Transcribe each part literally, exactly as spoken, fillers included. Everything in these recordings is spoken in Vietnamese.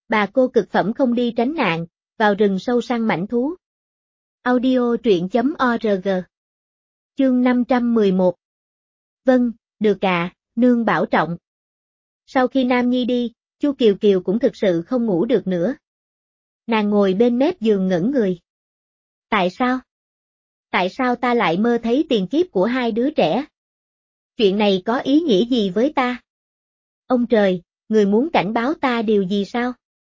Bà cô cực phẩm không đi tránh nạn, vào rừng sâu săn mãnh thú. Audio truyện chấm org. Chương năm trăm mười một. Vâng, được ạ, nương bảo trọng. Sau khi Nam Nhi đi, Chu Kiều Kiều cũng thực sự không ngủ được nữa. Nàng ngồi bên mép giường ngẩn người. Tại sao? Tại sao ta lại mơ thấy tiền kiếp của hai đứa trẻ? Chuyện này có ý nghĩa gì với ta? Ông trời, người muốn cảnh báo ta điều gì sao?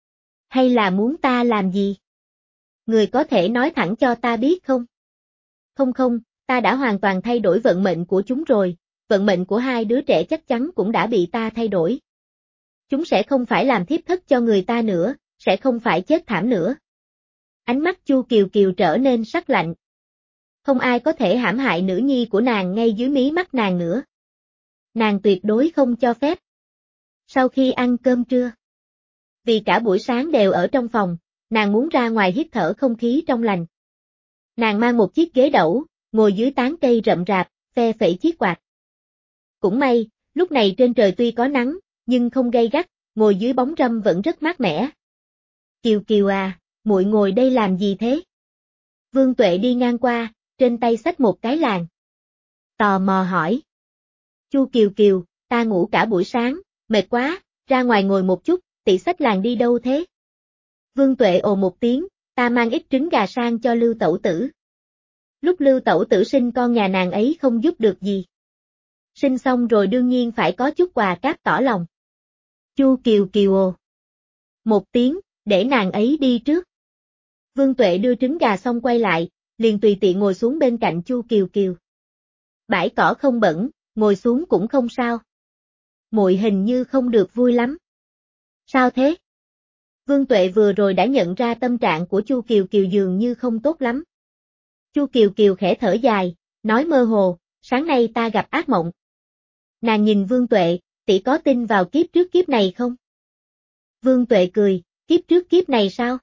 Hay là muốn ta làm gì? Người có thể nói thẳng cho ta biết không? Không không, ta đã hoàn toàn thay đổi vận mệnh của chúng rồi, vận mệnh của hai đứa trẻ chắc chắn cũng đã bị ta thay đổi. Chúng sẽ không phải làm thiếp thất cho người ta nữa, sẽ không phải chết thảm nữa. Ánh mắt Chu Kiều Kiều trở nên sắc lạnh. Không ai có thể hãm hại nữ nhi của nàng ngay dưới mí mắt nàng nữa. Nàng tuyệt đối không cho phép. Sau khi ăn cơm trưa, vì cả buổi sáng đều ở trong phòng, nàng muốn ra ngoài hít thở không khí trong lành. Nàng mang một chiếc ghế đẩu, ngồi dưới tán cây rậm rạp, phe phẩy chiếc quạt. Cũng may, lúc này trên trời tuy có nắng, nhưng không gay gắt, ngồi dưới bóng râm vẫn rất mát mẻ. Kiều Kiều à, muội ngồi đây làm gì thế? Vương Tuệ đi ngang qua, trên tay xách một cái làng. Tò mò hỏi. Chu Kiều Kiều, ta ngủ cả buổi sáng, mệt quá, ra ngoài ngồi một chút, tỷ xách làng đi đâu thế? Vương Tuệ ồ một tiếng, ta mang ít trứng gà sang cho Lưu Tẩu Tử. Lúc Lưu Tẩu Tử sinh con nhà nàng ấy không giúp được gì. Sinh xong rồi đương nhiên phải có chút quà cáp tỏ lòng. Chu Kiều Kiều ồ. Một tiếng, để nàng ấy đi trước. Vương Tuệ đưa trứng gà xong quay lại, liền tùy tiện ngồi xuống bên cạnh Chu Kiều Kiều. Bãi cỏ không bẩn, ngồi xuống cũng không sao. Muội hình như không được vui lắm. Sao thế? Vương Tuệ vừa rồi đã nhận ra tâm trạng của Chu Kiều Kiều dường như không tốt lắm. Chu Kiều Kiều khẽ thở dài, nói mơ hồ, sáng nay ta gặp ác mộng. Nàng nhìn Vương Tuệ, tỷ có tin vào kiếp trước kiếp này không? Vương Tuệ cười, kiếp trước kiếp này sao?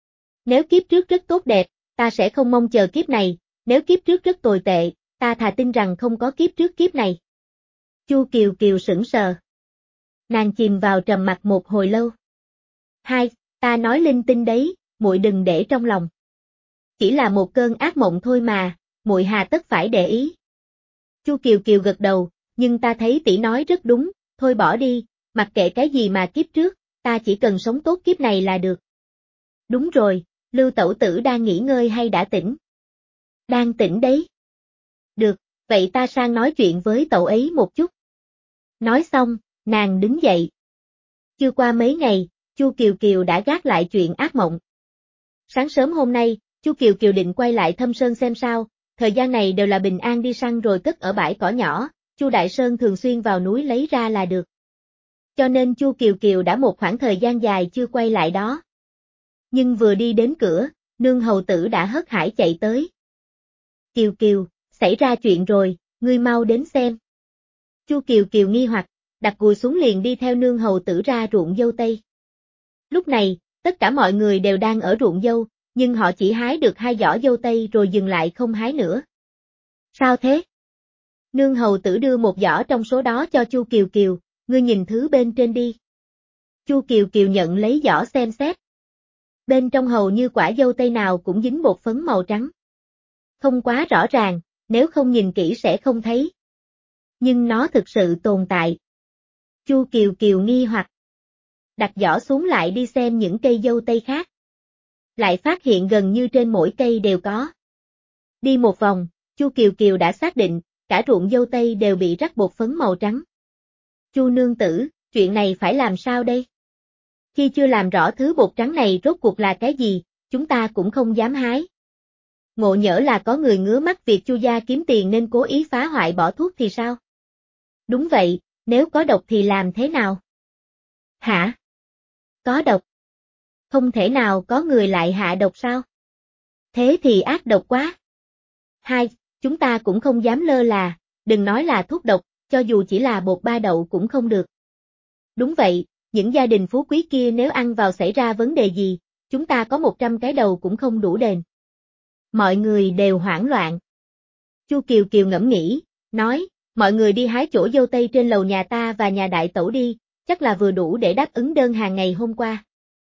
Nếu kiếp trước rất tốt đẹp, ta sẽ không mong chờ kiếp này, nếu kiếp trước rất tồi tệ, ta thà tin rằng không có kiếp trước kiếp này. Chu Kiều Kiều sững sờ. Nàng chìm vào trầm mặc một hồi lâu. Hai, ta nói linh tinh đấy, muội đừng để trong lòng. Chỉ là một cơn ác mộng thôi mà, muội hà tất phải để ý. Chu Kiều Kiều gật đầu, nhưng ta thấy tỷ nói rất đúng, thôi bỏ đi, mặc kệ cái gì mà kiếp trước, ta chỉ cần sống tốt kiếp này là được. Đúng rồi, Lưu Tẩu Tử đang nghỉ ngơi hay đã tỉnh? Đang tỉnh đấy. Được, vậy ta sang nói chuyện với cậu ấy một chút. Nói xong, nàng đứng dậy. Chưa qua mấy ngày, Chu Kiều Kiều đã gác lại chuyện ác mộng. Sáng sớm hôm nay, Chu Kiều Kiều định quay lại Thâm Sơn xem sao, thời gian này đều là bình an đi săn rồi cất ở bãi cỏ nhỏ, Chu Đại Sơn thường xuyên vào núi lấy ra là được. Cho nên Chu Kiều Kiều đã một khoảng thời gian dài chưa quay lại đó. Nhưng vừa đi đến cửa, nương hầu tử đã hớt hải chạy tới. Kiều Kiều, xảy ra chuyện rồi, ngươi mau đến xem. Chu Kiều Kiều nghi hoặc, đặt gùi xuống liền đi theo nương hầu tử ra ruộng dâu tây. Lúc này, tất cả mọi người đều đang ở ruộng dâu, nhưng họ chỉ hái được hai giỏ dâu tây rồi dừng lại không hái nữa. Sao thế? Nương hầu tử đưa một giỏ trong số đó cho Chu Kiều Kiều, ngươi nhìn thứ bên trên đi. Chu Kiều Kiều nhận lấy giỏ xem xét. Bên trong hầu như quả dâu tây nào cũng dính bột phấn màu trắng. Không quá rõ ràng, nếu không nhìn kỹ sẽ không thấy. Nhưng nó thực sự tồn tại. Chu Kiều Kiều nghi hoặc. Đặt giỏ xuống lại đi xem những cây dâu tây khác. Lại phát hiện gần như trên mỗi cây đều có. Đi một vòng, Chu Kiều Kiều đã xác định, cả ruộng dâu tây đều bị rắc bột phấn màu trắng. Chu nương tử, chuyện này phải làm sao đây? Khi chưa làm rõ thứ bột trắng này rốt cuộc là cái gì, chúng ta cũng không dám hái. Ngộ nhỡ là có người ngứa mắt việc Chu gia kiếm tiền nên cố ý phá hoại bỏ thuốc thì sao? Đúng vậy, nếu có độc thì làm thế nào? Hả? Có độc? Không thể nào có người lại hạ độc sao? Thế thì ác độc quá. Hai, chúng ta cũng không dám lơ là, đừng nói là thuốc độc, cho dù chỉ là bột ba đậu cũng không được. Đúng vậy, những gia đình phú quý kia nếu ăn vào xảy ra vấn đề gì, chúng ta có một trăm cái đầu cũng không đủ đền. Mọi người đều hoảng loạn. Chu Kiều Kiều ngẫm nghĩ, nói, mọi người đi hái chỗ dâu tây trên lầu nhà ta và nhà đại tẩu đi, chắc là vừa đủ để đáp ứng đơn hàng ngày hôm qua.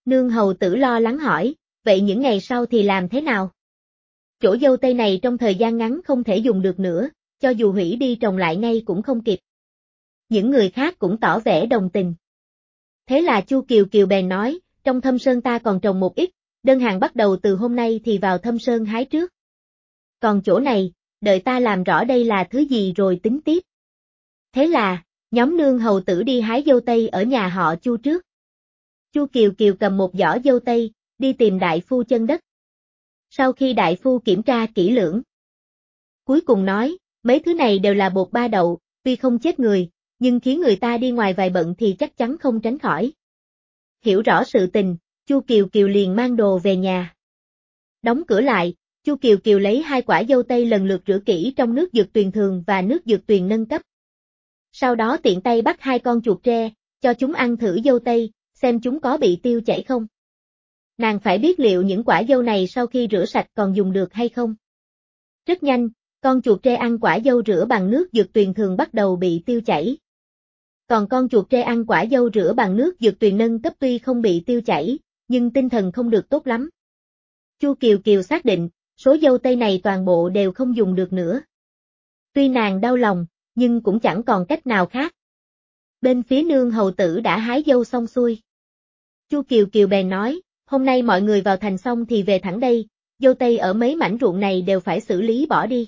Nương hầu tử lo lắng hỏi, vậy những ngày sau thì làm thế nào? Chỗ dâu tây này trong thời gian ngắn không thể dùng được nữa, cho dù hủy đi trồng lại ngay cũng không kịp. Những người khác cũng tỏ vẻ đồng tình. Thế là Chu Kiều Kiều bèn nói, trong Thâm Sơn ta còn trồng một ít, đơn hàng bắt đầu từ hôm nay thì vào Thâm Sơn hái trước. Còn chỗ này, đợi ta làm rõ đây là thứ gì rồi tính tiếp. Thế là, nhóm nương hầu tử đi hái dâu tây ở nhà họ Chu trước. Chu Kiều Kiều cầm một giỏ dâu tây, đi tìm đại phu chân đất. Sau khi đại phu kiểm tra kỹ lưỡng, cuối cùng nói, mấy thứ này đều là bột ba đậu, tuy không chết người, nhưng khiến người ta đi ngoài vài bận thì chắc chắn không tránh khỏi. Hiểu rõ sự tình, Chu Kiều Kiều liền mang đồ về nhà. Đóng cửa lại, Chu Kiều Kiều lấy hai quả dâu tây lần lượt rửa kỹ trong nước dược tuyền thường và nước dược tuyền nâng cấp. Sau đó tiện tay bắt hai con chuột tre, cho chúng ăn thử dâu tây, xem chúng có bị tiêu chảy không. Nàng phải biết liệu những quả dâu này sau khi rửa sạch còn dùng được hay không. Rất nhanh, con chuột tre ăn quả dâu rửa bằng nước dược tuyền thường bắt đầu bị tiêu chảy. Còn con chuột tre ăn quả dâu rửa bằng nước dược tuyền nâng cấp tuy không bị tiêu chảy, nhưng tinh thần không được tốt lắm. Chu Kiều Kiều xác định, số dâu tây này toàn bộ đều không dùng được nữa. Tuy nàng đau lòng, nhưng cũng chẳng còn cách nào khác. Bên phía nương hầu tử đã hái dâu xong xuôi. Chu Kiều Kiều bèn nói, hôm nay mọi người vào thành xong thì về thẳng đây, dâu tây ở mấy mảnh ruộng này đều phải xử lý bỏ đi.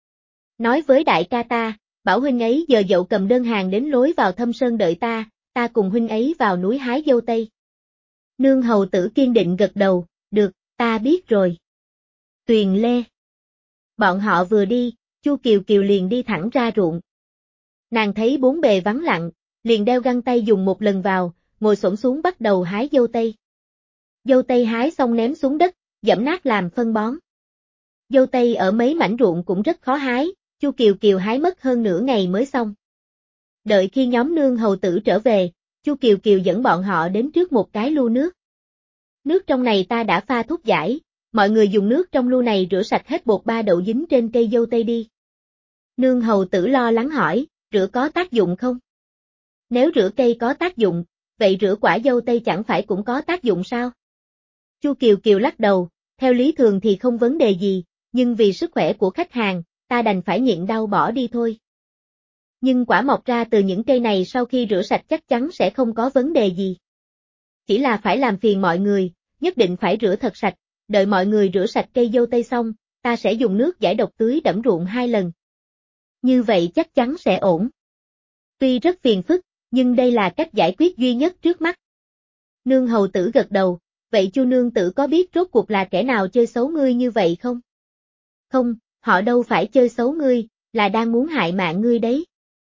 Nói với đại ca ta, bảo huynh ấy giờ dậu cầm đơn hàng đến lối vào Thâm Sơn đợi ta, ta cùng huynh ấy vào núi hái dâu tây. Nương hầu tử kiên định gật đầu, được, ta biết rồi. Tuyền Lê. Bọn họ vừa đi, Chu Kiều Kiều liền đi thẳng ra ruộng. Nàng thấy bốn bề vắng lặng, liền đeo găng tay dùng một lần vào, ngồi xổm xuống bắt đầu hái dâu tây. Dâu tây hái xong ném xuống đất, giẫm nát làm phân bón. Dâu tây ở mấy mảnh ruộng cũng rất khó hái, Chu Kiều Kiều hái mất hơn nửa ngày mới xong. Đợi khi nhóm nương hầu tử trở về, Chu Kiều Kiều dẫn bọn họ đến trước một cái lu nước. Nước trong này ta đã pha thuốc giải, mọi người dùng nước trong lu này rửa sạch hết bột ba đậu dính trên cây dâu tây đi. Nương hầu tử lo lắng hỏi, rửa có tác dụng không? Nếu rửa cây có tác dụng, vậy rửa quả dâu tây chẳng phải cũng có tác dụng sao? Chu Kiều Kiều lắc đầu, theo lý thường thì không vấn đề gì, nhưng vì sức khỏe của khách hàng, ta đành phải nhịn đau bỏ đi thôi. Nhưng quả mọc ra từ những cây này sau khi rửa sạch chắc chắn sẽ không có vấn đề gì. Chỉ là phải làm phiền mọi người, nhất định phải rửa thật sạch, đợi mọi người rửa sạch cây dâu tây xong, ta sẽ dùng nước giải độc tưới đẫm ruộng hai lần. Như vậy chắc chắn sẽ ổn. Tuy rất phiền phức, nhưng đây là cách giải quyết duy nhất trước mắt. Nương hầu tử gật đầu, vậy Chu nương tử có biết rốt cuộc là kẻ nào chơi xấu ngươi như vậy không? Không, họ đâu phải chơi xấu ngươi, là đang muốn hại mạng ngươi đấy.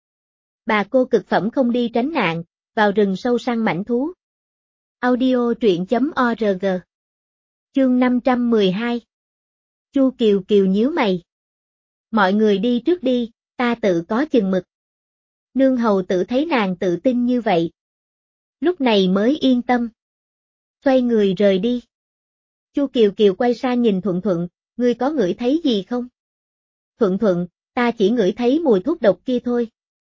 Bà cô cực phẩm không đi tránh nạn, vào rừng sâu săn mãnh thú. Audio truyện chấm org. Chương năm trăm mười hai. Chu Kiều Kiều nhíu mày. Mọi người đi trước đi, ta tự có chừng mực. Nương hầu tử thấy nàng tự tin như vậy. Lúc này mới yên tâm. Xoay người rời đi. Chu Kiều Kiều quay sang nhìn Thuận Thuận, ngươi có ngửi thấy gì không? Thuận Thuận, ta chỉ ngửi thấy mùi thuốc độc kia thôi.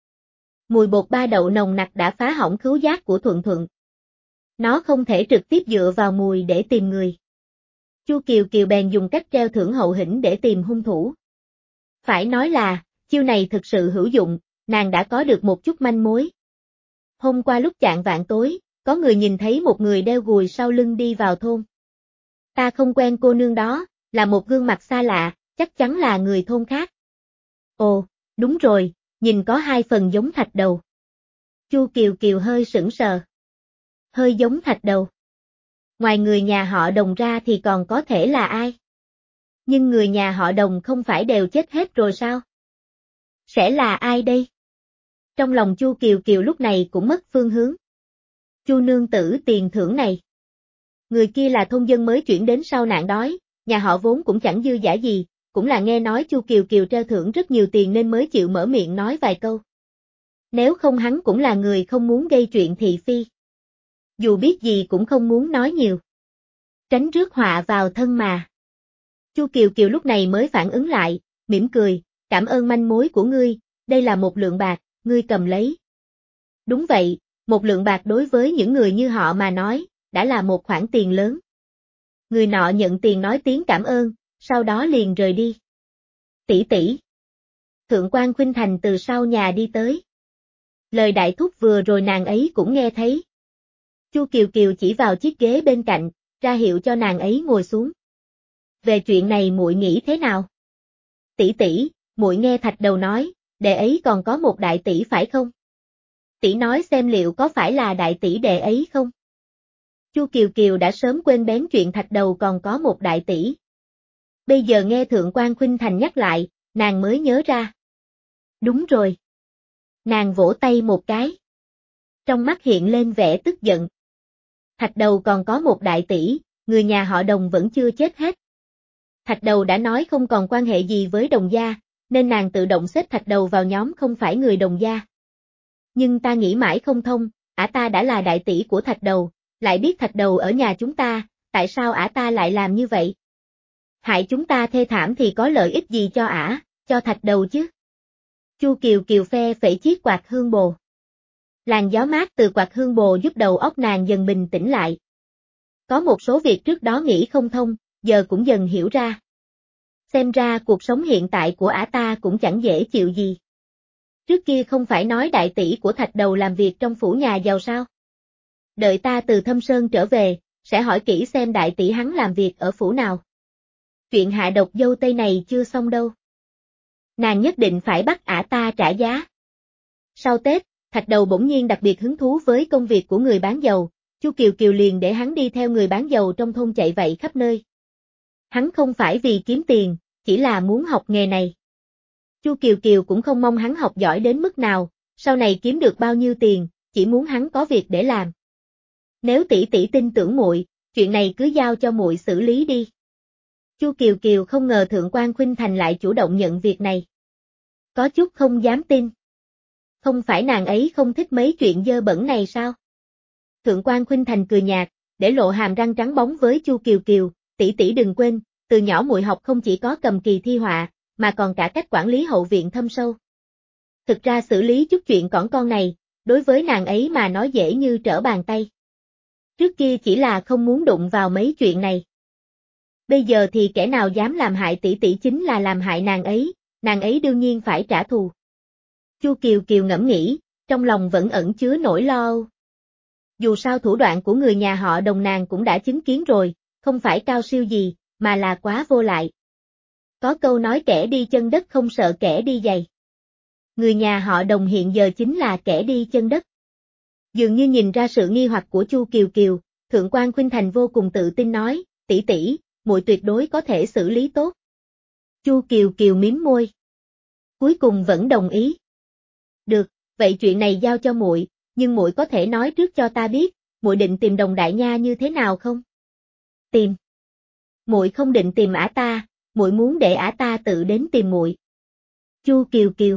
Mùi bột ba đậu nồng nặc đã phá hỏng khứu giác của Thuận Thuận. Nó không thể trực tiếp dựa vào mùi để tìm người. Chu Kiều Kiều bèn dùng cách treo thưởng hậu hĩnh để tìm hung thủ. Phải nói là, chiêu này thực sự hữu dụng, nàng đã có được một chút manh mối. Hôm qua lúc chạng vạng tối, có người nhìn thấy một người đeo gùi sau lưng đi vào thôn. Ta không quen cô nương đó, là một gương mặt xa lạ, chắc chắn là người thôn khác. Ồ, đúng rồi, nhìn có hai phần giống thạch đầu. Chu Kiều Kiều hơi sững sờ. Hơi giống thạch đầu. Ngoài người nhà họ Đồng ra thì còn có thể là ai? Nhưng người nhà họ Đồng không phải đều chết hết rồi sao? Sẽ là ai đây? Trong lòng Chu Kiều Kiều lúc này cũng mất phương hướng. Chu nương tử tiền thưởng này. Người kia là thôn dân mới chuyển đến sau nạn đói, nhà họ vốn cũng chẳng dư dả gì, cũng là nghe nói Chu Kiều Kiều treo thưởng rất nhiều tiền nên mới chịu mở miệng nói vài câu. Nếu không hắn cũng là người không muốn gây chuyện thị phi. Dù biết gì cũng không muốn nói nhiều. Tránh rước họa vào thân mà. Chu Kiều Kiều lúc này mới phản ứng lại, mỉm cười, cảm ơn manh mối của ngươi, đây là một lượng bạc, ngươi cầm lấy. Đúng vậy, một lượng bạc đối với những người như họ mà nói, đã là một khoản tiền lớn. Người nọ nhận tiền nói tiếng cảm ơn, sau đó liền rời đi. Tỷ tỷ. Thượng quan Khuynh Thành từ sau nhà đi tới. Lời đại thúc vừa rồi nàng ấy cũng nghe thấy. Chu Kiều Kiều chỉ vào chiếc ghế bên cạnh, ra hiệu cho nàng ấy ngồi xuống. Về chuyện này muội nghĩ thế nào? Tỷ tỷ, muội nghe Thạch Đầu nói, đệ ấy còn có một đại tỷ phải không? Tỷ nói xem liệu có phải là đại tỷ đệ ấy không? Chu Kiều Kiều đã sớm quên bén chuyện Thạch Đầu còn có một đại tỷ. Bây giờ nghe Thượng quan Khuynh Thành nhắc lại, nàng mới nhớ ra. Đúng rồi. Nàng vỗ tay một cái. Trong mắt hiện lên vẻ tức giận. Thạch Đầu còn có một đại tỷ, người nhà họ Đồng vẫn chưa chết hết. Thạch Đầu đã nói không còn quan hệ gì với Đồng gia, nên nàng tự động xếp Thạch Đầu vào nhóm không phải người Đồng gia. Nhưng ta nghĩ mãi không thông, ả ta đã là đại tỷ của Thạch Đầu, lại biết Thạch Đầu ở nhà chúng ta, tại sao ả ta lại làm như vậy? Hại chúng ta thê thảm thì có lợi ích gì cho ả, cho Thạch Đầu chứ? Chu Kiều Kiều phe phẩy chiếc quạt hương bồ. Làn gió mát từ quạt hương bồ giúp đầu óc nàng dần bình tĩnh lại. Có một số việc trước đó nghĩ không thông, giờ cũng dần hiểu ra. Xem ra cuộc sống hiện tại của ả ta cũng chẳng dễ chịu gì. Trước kia không phải nói đại tỷ của Thạch Đầu làm việc trong phủ nhà giàu sao? Đợi ta từ Thâm Sơn trở về, sẽ hỏi kỹ xem đại tỷ hắn làm việc ở phủ nào. Chuyện hạ độc dâu tây này chưa xong đâu. Nàng nhất định phải bắt ả ta trả giá. Sau Tết, Thạch Đầu bỗng nhiên đặc biệt hứng thú với công việc của người bán dầu, Chu Kiều Kiều liền để hắn đi theo người bán dầu trong thôn chạy vậy khắp nơi. Hắn không phải vì kiếm tiền, chỉ là muốn học nghề này. Chu Kiều Kiều cũng không mong hắn học giỏi đến mức nào, sau này kiếm được bao nhiêu tiền, chỉ muốn hắn có việc để làm. Nếu tỷ tỷ tin tưởng muội, chuyện này cứ giao cho muội xử lý đi. Chu Kiều Kiều không ngờ Thượng quan Khuynh Thành lại chủ động nhận việc này. Có chút không dám tin. Không phải nàng ấy không thích mấy chuyện dơ bẩn này sao? Thượng quan Khuynh Thành cười nhạt, để lộ hàm răng trắng bóng với Chu Kiều Kiều, tỷ tỷ đừng quên, từ nhỏ muội học không chỉ có cầm kỳ thi họa, mà còn cả cách quản lý hậu viện thâm sâu. Thực ra xử lý chút chuyện cỏn con này, đối với nàng ấy mà nói dễ như trở bàn tay. Trước kia chỉ là không muốn đụng vào mấy chuyện này. Bây giờ thì kẻ nào dám làm hại tỷ tỷ chính là làm hại nàng ấy, nàng ấy đương nhiên phải trả thù. Chu Kiều Kiều ngẫm nghĩ, trong lòng vẫn ẩn chứa nỗi lo âu. Dù sao thủ đoạn của người nhà họ Đồng nàng cũng đã chứng kiến rồi, không phải cao siêu gì, mà là quá vô lại. Có câu nói kẻ đi chân đất không sợ kẻ đi giày. Người nhà họ Đồng hiện giờ chính là kẻ đi chân đất. Dường như nhìn ra sự nghi hoặc của Chu Kiều Kiều, Thượng quan Khuynh Thành vô cùng tự tin nói, tỷ tỷ, muội tuyệt đối có thể xử lý tốt. Chu Kiều Kiều mím môi. Cuối cùng vẫn đồng ý. Được, vậy chuyện này giao cho muội, nhưng muội có thể nói trước cho ta biết, muội định tìm Đồng đại nha như thế nào không? Tìm. Muội không định tìm ả ta, muội muốn để ả ta tự đến tìm muội. Chu Kiều Kiều.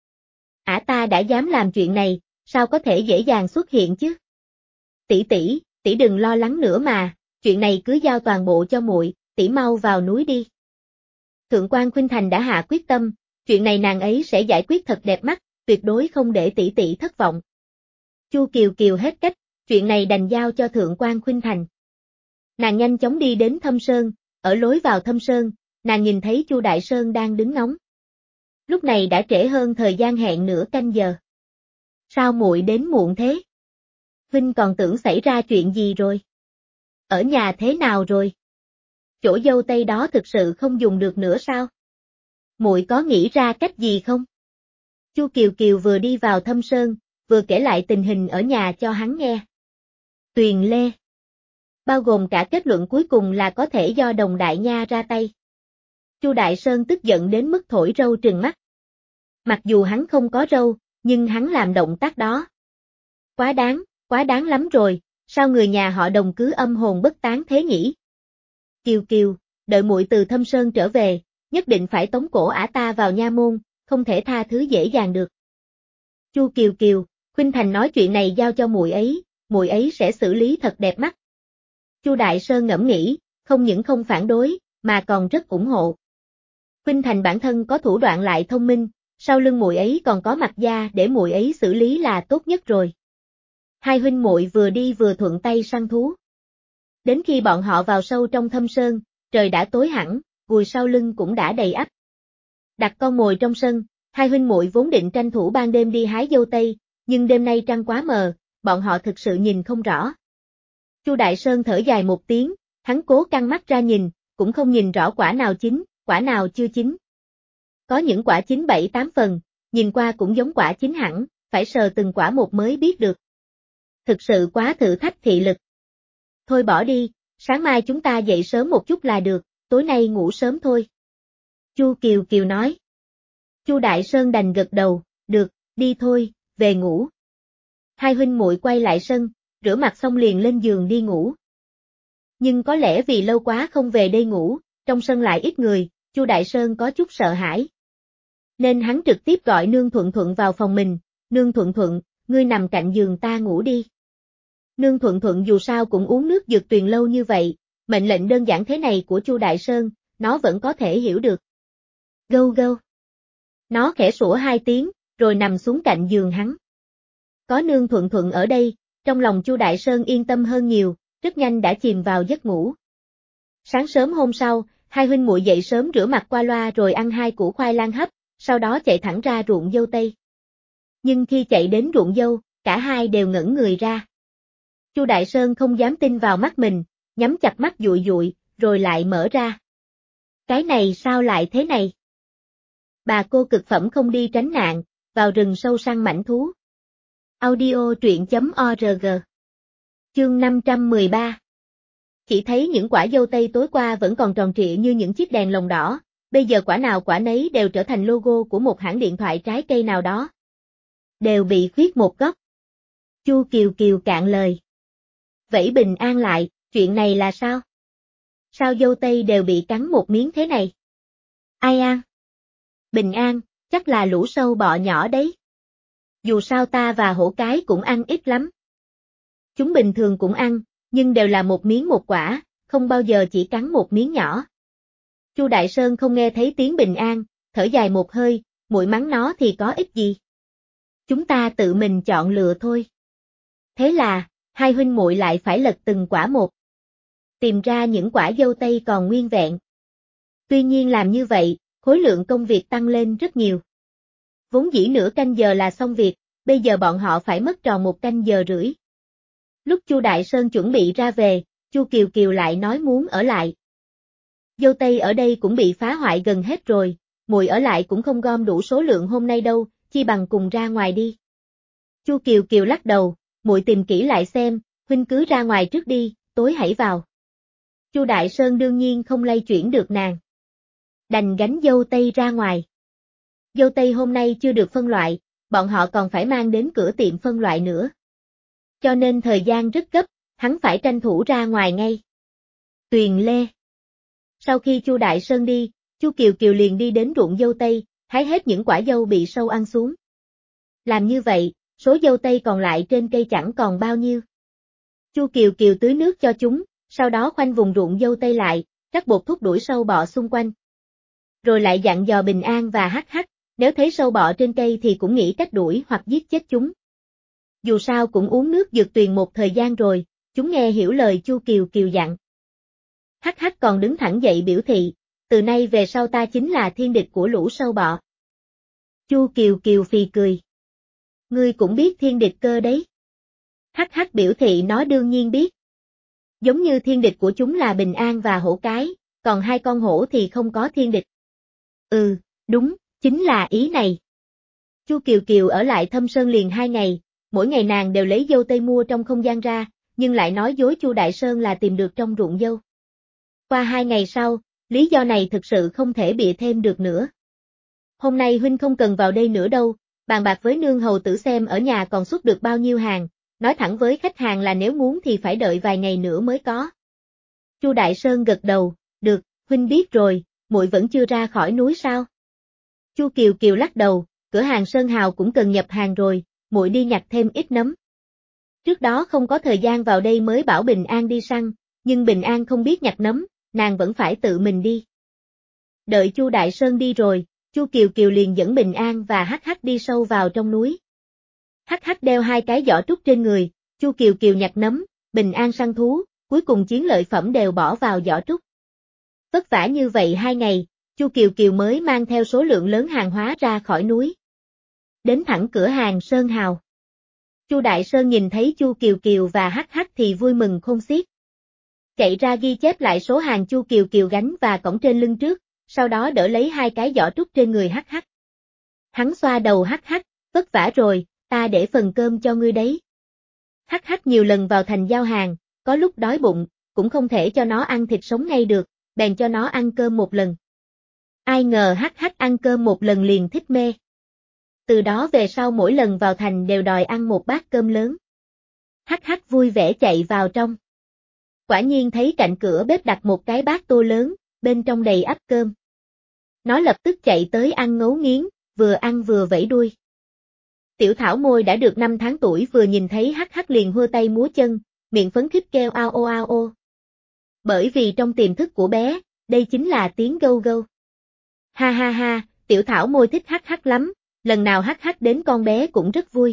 Ả ta đã dám làm chuyện này, sao có thể dễ dàng xuất hiện chứ? Tỷ tỷ, tỷ đừng lo lắng nữa mà, chuyện này cứ giao toàn bộ cho muội, tỷ mau vào núi đi. Thượng quan Khuynh Thành đã hạ quyết tâm, chuyện này nàng ấy sẽ giải quyết thật đẹp mắt, tuyệt đối không để tỷ tỷ thất vọng. Chu Kiều Kiều hết cách, chuyện này đành giao cho Thượng quan Khuynh Thành. Nàng nhanh chóng đi đến Thâm Sơn, ở lối vào Thâm Sơn, nàng nhìn thấy Chu Đại Sơn đang đứng ngóng. Lúc này đã trễ hơn thời gian hẹn nửa canh giờ. Sao muội đến muộn thế? Huynh còn tưởng xảy ra chuyện gì rồi? Ở nhà thế nào rồi? Chỗ dâu tây đó thực sự không dùng được nữa sao? Muội có nghĩ ra cách gì không? Chu Kiều Kiều vừa đi vào Thâm Sơn, vừa kể lại tình hình ở nhà cho hắn nghe. Tuyền Lê. Bao gồm cả kết luận cuối cùng là có thể do Đồng đại nha ra tay. Chu Đại Sơn tức giận đến mức thổi râu trừng mắt. Mặc dù hắn không có râu, nhưng hắn làm động tác đó. Quá đáng, quá đáng lắm rồi, sao người nhà họ Đồng cứ âm hồn bất tán thế nhỉ? Kiều Kiều, đợi muội từ Thâm Sơn trở về, nhất định phải tống cổ ả ta vào nha môn, không thể tha thứ dễ dàng được. Chu Kiều Kiều, Khuynh Thành nói chuyện này giao cho muội ấy, muội ấy sẽ xử lý thật đẹp mắt. Chu Đại Sơn ngẫm nghĩ, không những không phản đối, mà còn rất ủng hộ. Khuynh Thành bản thân có thủ đoạn lại thông minh, sau lưng muội ấy còn có Mạc gia để muội ấy xử lý là tốt nhất rồi. Hai huynh muội vừa đi vừa thuận tay săn thú. Đến khi bọn họ vào sâu trong thâm sơn, trời đã tối hẳn, gùi sau lưng cũng đã đầy ắp. Đặt con mồi trong sân, hai huynh muội vốn định tranh thủ ban đêm đi hái dâu tây, nhưng đêm nay trăng quá mờ, bọn họ thực sự nhìn không rõ. Chu Đại Sơn thở dài một tiếng, hắn cố căng mắt ra nhìn, cũng không nhìn rõ quả nào chín, quả nào chưa chín. Có những quả chín bảy tám phần, nhìn qua cũng giống quả chín hẳn, phải sờ từng quả một mới biết được. Thực sự quá thử thách thị lực. Thôi bỏ đi, sáng mai chúng ta dậy sớm một chút là được, tối nay ngủ sớm thôi. Chu Kiều Kiều nói. Chu Đại Sơn đành gật đầu, được, đi thôi, về ngủ. Hai huynh muội quay lại sân, rửa mặt xong liền lên giường đi ngủ. Nhưng có lẽ vì lâu quá không về đây ngủ, trong sân lại ít người, Chu Đại Sơn có chút sợ hãi. Nên hắn trực tiếp gọi Nương Thuận Thuận vào phòng mình, Nương Thuận Thuận, ngươi nằm cạnh giường ta ngủ đi. Nương Thuận Thuận dù sao cũng uống nước dược tuyền lâu như vậy, mệnh lệnh đơn giản thế này của Chu Đại Sơn, nó vẫn có thể hiểu được. Gâu gâu. Nó khẽ sủa hai tiếng, rồi nằm xuống cạnh giường hắn. Có Nương Thuận Thuận ở đây, trong lòng Chu Đại Sơn yên tâm hơn nhiều, rất nhanh đã chìm vào giấc ngủ. Sáng sớm hôm sau, hai huynh muội dậy sớm rửa mặt qua loa rồi ăn hai củ khoai lang hấp, sau đó chạy thẳng ra ruộng dâu tây. Nhưng khi chạy đến ruộng dâu, cả hai đều ngẩn người ra. Chu Đại Sơn không dám tin vào mắt mình, nhắm chặt mắt dụi dụi, rồi lại mở ra. Cái này sao lại thế này? Bà cô cực phẩm không đi tránh nạn, vào rừng sâu săn mãnh thú. Audio truyện chấm org. Chương năm trăm mười ba. Chỉ thấy những quả dâu tây tối qua vẫn còn tròn trịa như những chiếc đèn lồng đỏ, bây giờ quả nào quả nấy đều trở thành logo của một hãng điện thoại trái cây nào đó. Đều bị khuyết một góc. Chu Kiều Kiều cạn lời. Vẫy bình an lại, chuyện này là sao? Sao dâu tây đều bị cắn một miếng thế này? Ai an? Bình an, chắc là lũ sâu bọ nhỏ đấy. Dù sao ta và hổ cái cũng ăn ít lắm. Chúng bình thường cũng ăn, nhưng đều là một miếng một quả, không bao giờ chỉ cắn một miếng nhỏ. Chu Đại Sơn không nghe thấy tiếng bình an, thở dài một hơi, muội mắng nó thì có ích gì. Chúng ta tự mình chọn lựa thôi. Thế là, hai huynh muội lại phải lật từng quả một. Tìm ra những quả dâu tây còn nguyên vẹn. Tuy nhiên làm như vậy, khối lượng công việc tăng lên rất nhiều. Vốn dĩ nửa canh giờ là xong việc, bây giờ bọn họ phải mất tròn một canh giờ rưỡi. Lúc Chu Đại Sơn chuẩn bị ra về, Chu Kiều Kiều lại nói muốn ở lại. Dâu tây ở đây cũng bị phá hoại gần hết rồi, muội ở lại cũng không gom đủ số lượng hôm nay đâu, chi bằng cùng ra ngoài đi. Chu Kiều Kiều lắc đầu, muội tìm kỹ lại xem, huynh cứ ra ngoài trước đi, tối hãy vào. Chu Đại Sơn đương nhiên không lay chuyển được nàng. Đành gánh dâu tây ra ngoài. Dâu tây hôm nay chưa được phân loại, bọn họ còn phải mang đến cửa tiệm phân loại nữa. Cho nên thời gian rất gấp, hắn phải tranh thủ ra ngoài ngay. Tuyền Lê. Sau khi Chu Đại Sơn đi, Chu Kiều Kiều liền đi đến ruộng dâu tây, hái hết những quả dâu bị sâu ăn xuống. Làm như vậy, số dâu tây còn lại trên cây chẳng còn bao nhiêu. Chu Kiều Kiều tưới nước cho chúng, sau đó khoanh vùng ruộng dâu tây lại, rắc bột thuốc đuổi sâu bọ xung quanh. Rồi lại dặn dò Bình An và Hắc Hắc, nếu thấy sâu bọ trên cây thì cũng nghĩ cách đuổi hoặc giết chết chúng. Dù sao cũng uống nước dược tuyền một thời gian rồi, chúng nghe hiểu lời Chu Kiều Kiều dặn. Hắc Hắc còn đứng thẳng dậy biểu thị, từ nay về sau ta chính là thiên địch của lũ sâu bọ. Chu Kiều Kiều phì cười. Ngươi cũng biết thiên địch cơ đấy. Hắc Hắc biểu thị nó đương nhiên biết. Giống như thiên địch của chúng là Bình An và hổ cái, còn hai con hổ thì không có thiên địch. Ừ, đúng, chính là ý này. Chu Kiều Kiều ở lại Thâm Sơn liền hai ngày, mỗi ngày nàng đều lấy dâu tây mua trong không gian ra, nhưng lại nói dối Chu Đại Sơn là tìm được trong ruộng dâu. Qua hai ngày sau, lý do này thực sự không thể bịa thêm được nữa. Hôm nay huynh không cần vào đây nữa đâu, bàn bạc với nương hầu tử xem ở nhà còn xuất được bao nhiêu hàng, nói thẳng với khách hàng là nếu muốn thì phải đợi vài ngày nữa mới có. Chu Đại Sơn gật đầu, được, huynh biết rồi, muội vẫn chưa ra khỏi núi sao? Chu Kiều Kiều lắc đầu, cửa hàng Sơn Hào cũng cần nhập hàng rồi, muội đi nhặt thêm ít nấm. Trước đó không có thời gian vào đây mới bảo Bình An đi săn, nhưng Bình An không biết nhặt nấm, nàng vẫn phải tự mình đi. Đợi Chu Đại Sơn đi rồi, Chu Kiều Kiều liền dẫn Bình An và Hắc Hắc đi sâu vào trong núi. Hắc Hắc đeo hai cái giỏ trúc trên người, Chu Kiều Kiều nhặt nấm, Bình An săn thú, cuối cùng chiến lợi phẩm đều bỏ vào giỏ trúc. Vất vả như vậy hai ngày, Chu Kiều Kiều mới mang theo số lượng lớn hàng hóa ra khỏi núi. Đến thẳng cửa hàng Sơn Hào. Chu Đại Sơn nhìn thấy Chu Kiều Kiều và Hắc Hắc thì vui mừng khôn xiết. Chạy ra ghi chép lại số hàng Chu Kiều Kiều gánh và cõng trên lưng trước, sau đó đỡ lấy hai cái giỏ trúc trên người Hắc Hắc. Hắn xoa đầu Hắc Hắc, vất vả rồi, ta để phần cơm cho ngươi đấy. Hắc Hắc nhiều lần vào thành giao hàng, có lúc đói bụng, cũng không thể cho nó ăn thịt sống ngay được, bèn cho nó ăn cơm một lần. Ai ngờ Hắc Hắc ăn cơm một lần liền thích mê. Từ đó về sau mỗi lần vào thành đều đòi ăn một bát cơm lớn. Hắc Hắc vui vẻ chạy vào trong. Quả nhiên thấy cạnh cửa bếp đặt một cái bát tô lớn, bên trong đầy ắp cơm. Nó lập tức chạy tới ăn ngấu nghiến, vừa ăn vừa vẫy đuôi. Tiểu Thảo Môi đã được năm tháng tuổi vừa nhìn thấy Hắc Hắc liền hua tay múa chân, miệng phấn khích kêu ao ô ao ô. Bởi vì trong tiềm thức của bé, đây chính là tiếng gâu gâu. Ha ha ha, Tiểu Thảo Môi thích Hắc Hắc lắm, lần nào Hắc Hắc đến con bé cũng rất vui.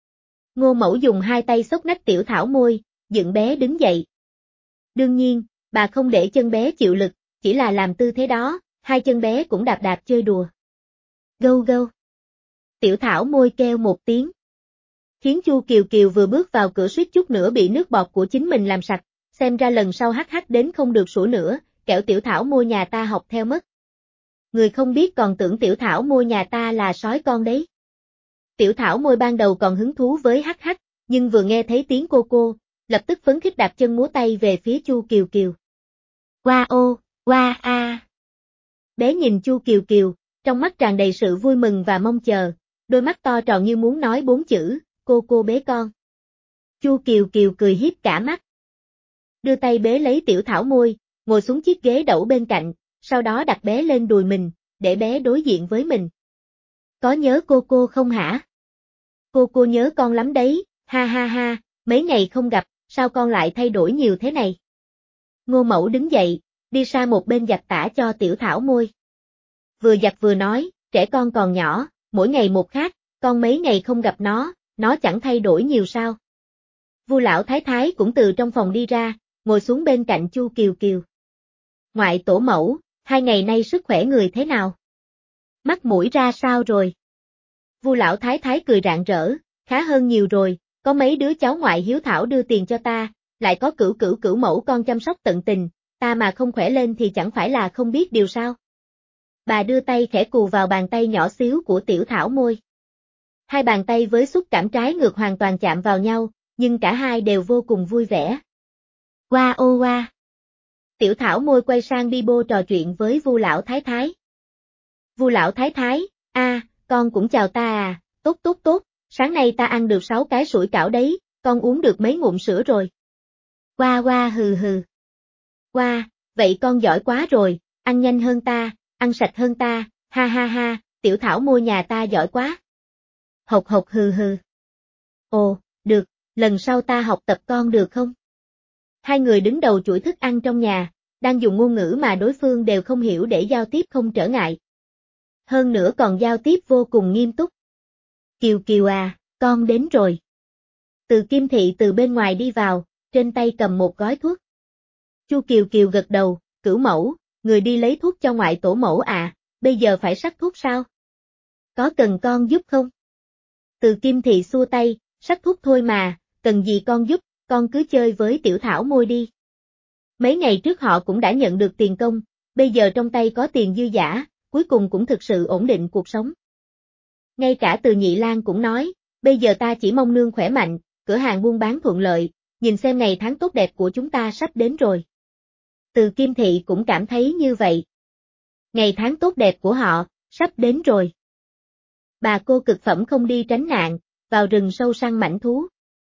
Ngô Mẫu dùng hai tay xốc nách Tiểu Thảo Môi, dựng bé đứng dậy. Đương nhiên, bà không để chân bé chịu lực, chỉ là làm tư thế đó, hai chân bé cũng đạp đạp chơi đùa. Gâu gâu. Tiểu Thảo Môi kêu một tiếng. Khiến Chu Kiều Kiều vừa bước vào cửa suýt chút nữa bị nước bọt của chính mình làm sạch, xem ra lần sau Hắc Hắc đến không được sủa nữa, kẻo Tiểu Thảo Môi nhà ta học theo mất. Người không biết còn tưởng Tiểu Thảo Môi nhà ta là sói con đấy. Tiểu Thảo Môi ban đầu còn hứng thú với Hắc Hắc, nhưng vừa nghe thấy tiếng cô cô, lập tức phấn khích đạp chân múa tay về phía Chu Kiều Kiều. Qua ô, qua a. Bé nhìn Chu Kiều Kiều, trong mắt tràn đầy sự vui mừng và mong chờ, đôi mắt to tròn như muốn nói bốn chữ, cô cô bế con. Chu Kiều Kiều cười hiếp cả mắt. Đưa tay bế lấy Tiểu Thảo Môi, ngồi xuống chiếc ghế đẩu bên cạnh, sau đó đặt bé lên đùi mình, để bé đối diện với mình. Có nhớ cô cô không hả? Cô cô nhớ con lắm đấy, ha ha ha, mấy ngày không gặp, sao con lại thay đổi nhiều thế này? Ngô Mẫu đứng dậy, đi sang một bên giặt tã cho Tiểu Thảo Môi. Vừa giặt vừa nói, trẻ con còn nhỏ, mỗi ngày một khác, con mấy ngày không gặp nó, nó chẳng thay đổi nhiều sao? Vu lão thái thái cũng từ trong phòng đi ra, ngồi xuống bên cạnh Chu Kiều Kiều. Ngoại tổ mẫu, hai ngày nay sức khỏe người thế nào? Mắt mũi ra sao rồi? Vu lão thái thái cười rạng rỡ, khá hơn nhiều rồi, có mấy đứa cháu ngoại hiếu thảo đưa tiền cho ta, lại có cửu cửu cửu mẫu con chăm sóc tận tình, ta mà không khỏe lên thì chẳng phải là không biết điều sao? Bà đưa tay khẽ cù vào bàn tay nhỏ xíu của Tiểu Thảo Môi. Hai bàn tay với xúc cảm trái ngược hoàn toàn chạm vào nhau, nhưng cả hai đều vô cùng vui vẻ. Qua ô qua. Tiểu Thảo Môi quay sang bi bô trò chuyện với Vu lão thái thái. Vu lão thái thái, a, à, con cũng chào ta à, tốt tốt tốt, sáng nay ta ăn được sáu cái sủi cảo đấy, con uống được mấy ngụm sữa rồi. Qua qua hừ hừ. Qua, vậy con giỏi quá rồi, ăn nhanh hơn ta, ăn sạch hơn ta, ha ha ha, Tiểu Thảo Môi nhà ta giỏi quá. Hộc hộc hừ hừ. Ồ, được, lần sau ta học tập con được không? Hai người đứng đầu chuỗi thức ăn trong nhà, đang dùng ngôn ngữ mà đối phương đều không hiểu để giao tiếp không trở ngại. Hơn nữa còn giao tiếp vô cùng nghiêm túc. Kiều Kiều à, con đến rồi. Từ Kim Thị từ bên ngoài đi vào, trên tay cầm một gói thuốc. Chu Kiều Kiều gật đầu, cửu mẫu, người đi lấy thuốc cho ngoại tổ mẫu à, bây giờ phải sắc thuốc sao? Có cần con giúp không? Từ Kim Thị xua tay, sắc thuốc thôi mà, cần gì con giúp, con cứ chơi với Tiểu Thảo Môi đi. Mấy ngày trước họ cũng đã nhận được tiền công, bây giờ trong tay có tiền dư dả, cuối cùng cũng thực sự ổn định cuộc sống. Ngay cả Từ Nhị Lang cũng nói, bây giờ ta chỉ mong nương khỏe mạnh, cửa hàng buôn bán thuận lợi, nhìn xem ngày tháng tốt đẹp của chúng ta sắp đến rồi. Từ Kim Thị cũng cảm thấy như vậy. Ngày tháng tốt đẹp của họ, sắp đến rồi. Bà cô cực phẩm không đi tránh nạn, vào rừng sâu săn mãnh thú.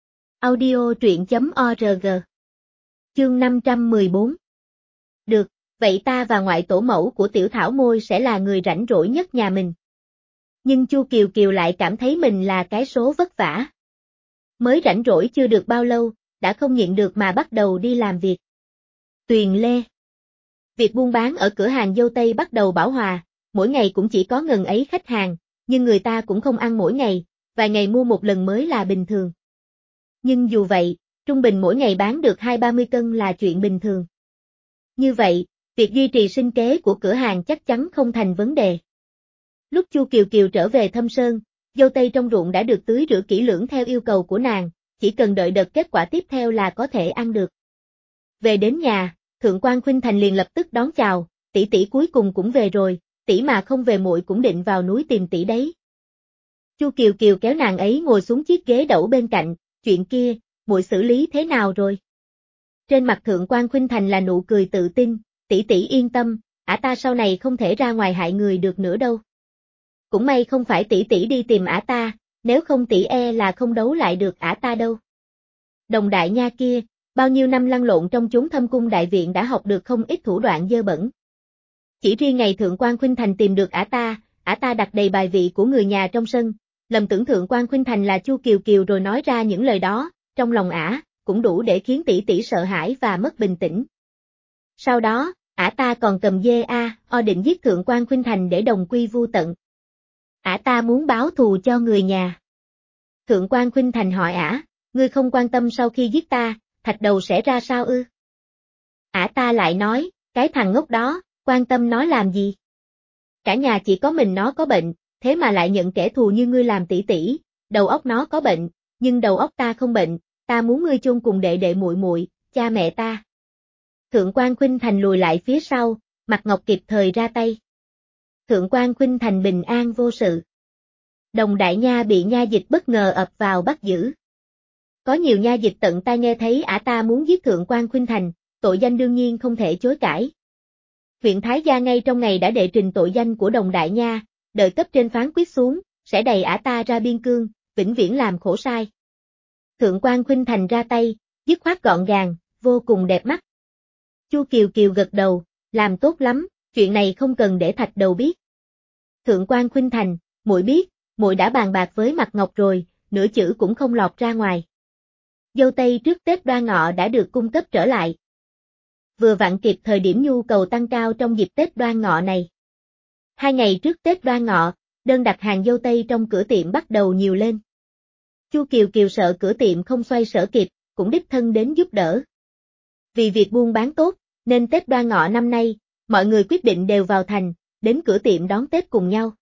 Audio truyện chấm org. Chương năm trăm mười bốn. Được, vậy ta và ngoại tổ mẫu của Tiểu Thảo Môi sẽ là người rảnh rỗi nhất nhà mình. Nhưng Chu Kiều Kiều lại cảm thấy mình là cái số vất vả. Mới rảnh rỗi chưa được bao lâu, đã không nhịn được mà bắt đầu đi làm việc. Tuyền Lê. Việc buôn bán ở cửa hàng dâu tây bắt đầu bão hòa, mỗi ngày cũng chỉ có ngần ấy khách hàng, nhưng người ta cũng không ăn mỗi ngày, vài ngày mua một lần mới là bình thường. Nhưng dù vậy, Trung bình mỗi ngày bán được hai ba mươi cân là chuyện bình thường. Như vậy, việc duy trì sinh kế của cửa hàng chắc chắn không thành vấn đề. Lúc Chu Kiều Kiều trở về Thâm Sơn, dâu tây trong ruộng đã được tưới rửa kỹ lưỡng theo yêu cầu của nàng, chỉ cần đợi đợt kết quả tiếp theo là có thể ăn được. Về đến nhà, Thượng quan Khuynh Thành liền lập tức đón chào, tỷ tỷ cuối cùng cũng về rồi, tỷ mà không về muội cũng định vào núi tìm tỷ đấy. Chu Kiều Kiều kéo nàng ấy ngồi xuống chiếc ghế đẩu bên cạnh, chuyện kia, muội xử lý thế nào rồi? Trên mặt Thượng quan Khuynh Thành là nụ cười tự tin, tỷ tỷ yên tâm, ả ta sau này không thể ra ngoài hại người được nữa đâu. Cũng may không phải tỷ tỷ đi tìm ả ta, nếu không tỷ e là không đấu lại được ả ta đâu. Đồng đại nha kia, bao nhiêu năm lăn lộn trong chốn thâm cung đại viện đã học được không ít thủ đoạn dơ bẩn. Chỉ riêng ngày Thượng quan Khuynh Thành tìm được ả ta, ả ta đặt đầy bài vị của người nhà trong sân, lầm tưởng Thượng quan Khuynh Thành là Chu Kiều Kiều rồi nói ra những lời đó, trong lòng ả, cũng đủ để khiến tỷ tỷ sợ hãi và mất bình tĩnh. Sau đó, ả ta còn cầm dê a, o định giết Thượng quan Khuynh Thành để đồng quy vu tận. Ả ta muốn báo thù cho người nhà. Thượng quan Khuynh Thành hỏi ả, ngươi không quan tâm sau khi giết ta, thạch đầu sẽ ra sao ư? Ả ta lại nói, cái thằng ngốc đó, quan tâm nó làm gì? Cả nhà chỉ có mình nó có bệnh, thế mà lại nhận kẻ thù như ngươi làm tỷ tỷ, đầu óc nó có bệnh, nhưng đầu óc ta không bệnh, ta muốn ngươi chôn cùng đệ đệ muội muội, cha mẹ ta. Thượng quan Khuynh Thành lùi lại phía sau, Mặt Ngọc kịp thời ra tay. Thượng quan Khuynh Thành bình an vô sự. Đồng đại nha bị nha dịch bất ngờ ập vào bắt giữ. Có nhiều nha dịch tận tai nghe thấy ả ta muốn giết Thượng quan Khuynh Thành, tội danh đương nhiên không thể chối cãi. Huyện Thái Gia ngay trong ngày đã đệ trình tội danh của đồng đại nha, đợi cấp trên phán quyết xuống, sẽ đày ả ta ra biên cương, vĩnh viễn làm khổ sai. Thượng quan Khuynh Thành ra tay, dứt khoát gọn gàng, vô cùng đẹp mắt. Chu Kiều Kiều gật đầu, làm tốt lắm, chuyện này không cần để thạch đầu biết. Thượng quan Khuynh Thành, muội biết, muội đã bàn bạc với Mặt Ngọc rồi, nửa chữ cũng không lọt ra ngoài. Dâu tây trước Tết Đoan Ngọ đã được cung cấp trở lại. Vừa vặn kịp thời điểm nhu cầu tăng cao trong dịp Tết Đoan Ngọ này. Hai ngày trước Tết Đoan Ngọ, đơn đặt hàng dâu tây trong cửa tiệm bắt đầu nhiều lên. Chu Kiều Kiều sợ cửa tiệm không xoay sở kịp, cũng đích thân đến giúp đỡ. Vì việc buôn bán tốt, nên Tết Đoan Ngọ năm nay, mọi người quyết định đều vào thành, đến cửa tiệm đón Tết cùng nhau.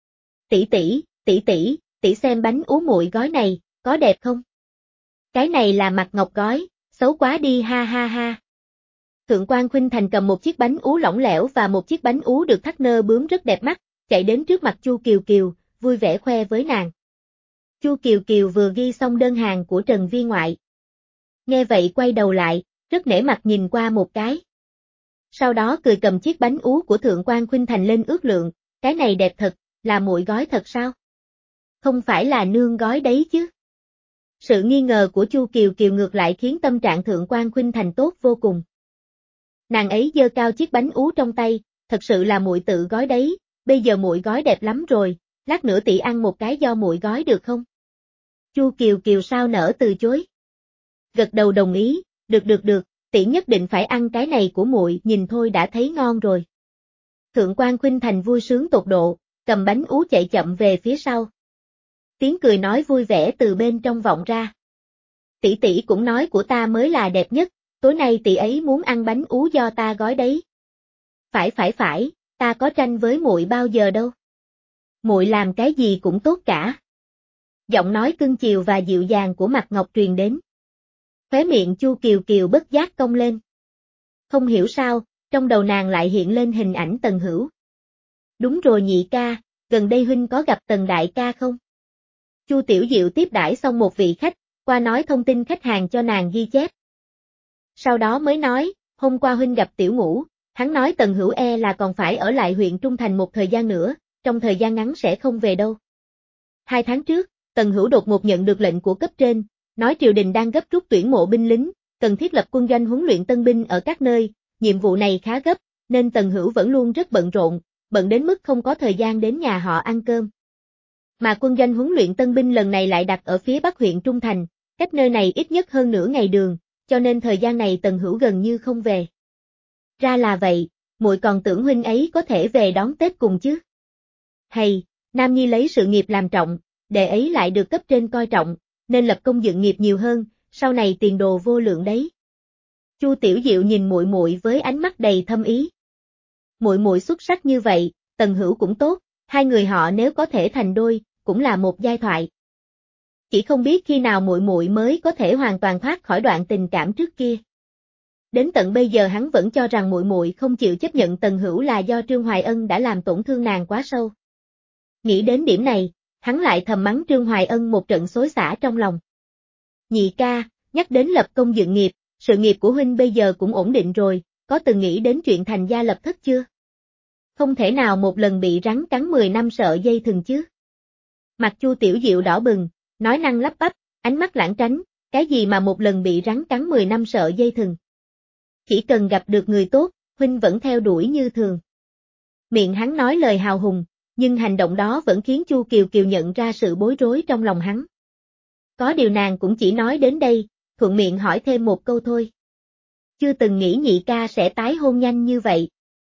Tỷ tỷ, tỷ tỷ, tỷ xem bánh ú muội gói này, có đẹp không? Cái này là Mặt Ngọc gói, xấu quá đi ha ha ha. Thượng quan Khuynh Thành cầm một chiếc bánh ú lỏng lẻo và một chiếc bánh ú được thắt nơ bướm rất đẹp mắt, chạy đến trước mặt Chu Kiều Kiều, vui vẻ khoe với nàng. Chu Kiều Kiều vừa ghi xong đơn hàng của Trần Viên Ngoại. Nghe vậy quay đầu lại, rất nể mặt nhìn qua một cái. Sau đó cười cầm chiếc bánh ú của Thượng quan Khuynh Thành lên ước lượng, cái này đẹp thật, là muội gói thật sao? Không phải là nương gói đấy chứ? Sự nghi ngờ của Chu Kiều Kiều ngược lại khiến tâm trạng Thượng quan Khuynh Thành tốt vô cùng. Nàng ấy giơ cao chiếc bánh ú trong tay, thật sự là muội tự gói đấy, bây giờ muội gói đẹp lắm rồi, lát nữa tỷ ăn một cái do muội gói được không? Chu Kiều Kiều sao nỡ từ chối. Gật đầu đồng ý, được được được, tỷ nhất định phải ăn cái này của muội, nhìn thôi đã thấy ngon rồi. Thượng quan Khuynh Thành vui sướng tột độ, cầm bánh ú chạy chậm về phía sau. Tiếng cười nói vui vẻ từ bên trong vọng ra. Tỷ tỷ cũng nói của ta mới là đẹp nhất, tối nay tỷ ấy muốn ăn bánh ú do ta gói đấy. Phải phải phải, ta có tranh với muội bao giờ đâu. Muội làm cái gì cũng tốt cả. Giọng nói cưng chiều và dịu dàng của Mặt Ngọc truyền đến. Khóe miệng Chu Kiều Kiều bất giác cong lên. Không hiểu sao, trong đầu nàng lại hiện lên hình ảnh Tần Hữu. Đúng rồi nhị ca, gần đây huynh có gặp Tần đại ca không? Chu Tiểu Diệu tiếp đãi xong một vị khách, qua nói thông tin khách hàng cho nàng ghi chép. Sau đó mới nói, hôm qua huynh gặp Tiểu Ngũ, hắn nói Tần Hữu e là còn phải ở lại huyện Trung Thành một thời gian nữa, trong thời gian ngắn sẽ không về đâu. Hai tháng trước, Tần Hữu đột ngột nhận được lệnh của cấp trên, nói triều đình đang gấp rút tuyển mộ binh lính, cần thiết lập quân doanh huấn luyện tân binh ở các nơi, nhiệm vụ này khá gấp, nên Tần Hữu vẫn luôn rất bận rộn, bận đến mức không có thời gian đến nhà họ ăn cơm. Mà quân doanh huấn luyện tân binh lần này lại đặt ở phía bắc huyện Trung Thành, cách nơi này ít nhất hơn nửa ngày đường, cho nên thời gian này Tần Hữu gần như không về. Ra là vậy, muội còn tưởng huynh ấy có thể về đón Tết cùng chứ. Hay, Nam Nhi lấy sự nghiệp làm trọng, đệ ấy lại được cấp trên coi trọng, nên lập công dựng nghiệp nhiều hơn, sau này tiền đồ vô lượng đấy. Chu Tiểu Diệu nhìn muội muội với ánh mắt đầy thâm ý. Muội muội xuất sắc như vậy, Tần Hữu cũng tốt, hai người họ nếu có thể thành đôi, cũng là một giai thoại. Chỉ không biết khi nào muội muội mới có thể hoàn toàn thoát khỏi đoạn tình cảm trước kia. Đến tận bây giờ hắn vẫn cho rằng muội muội không chịu chấp nhận Tần Hữu là do Trương Hoài Ân đã làm tổn thương nàng quá sâu. Nghĩ đến điểm này, hắn lại thầm mắng Trương Hoài Ân một trận xối xả trong lòng. Nhị ca, nhắc đến lập công dựng nghiệp, sự nghiệp của huynh bây giờ cũng ổn định rồi, có từng nghĩ đến chuyện thành gia lập thất chưa? Không thể nào một lần bị rắn cắn mười năm sợ dây thừng chứ. Mặt Chu Tiểu Diệu đỏ bừng, nói năng lắp bắp, ánh mắt lãng tránh, cái gì mà một lần bị rắn cắn mười năm sợ dây thừng. Chỉ cần gặp được người tốt, huynh vẫn theo đuổi như thường. Miệng hắn nói lời hào hùng, nhưng hành động đó vẫn khiến Chu Kiều Kiều nhận ra sự bối rối trong lòng hắn. Có điều nàng cũng chỉ nói đến đây, thuận miệng hỏi thêm một câu thôi. Chưa từng nghĩ nhị ca sẽ tái hôn nhanh như vậy.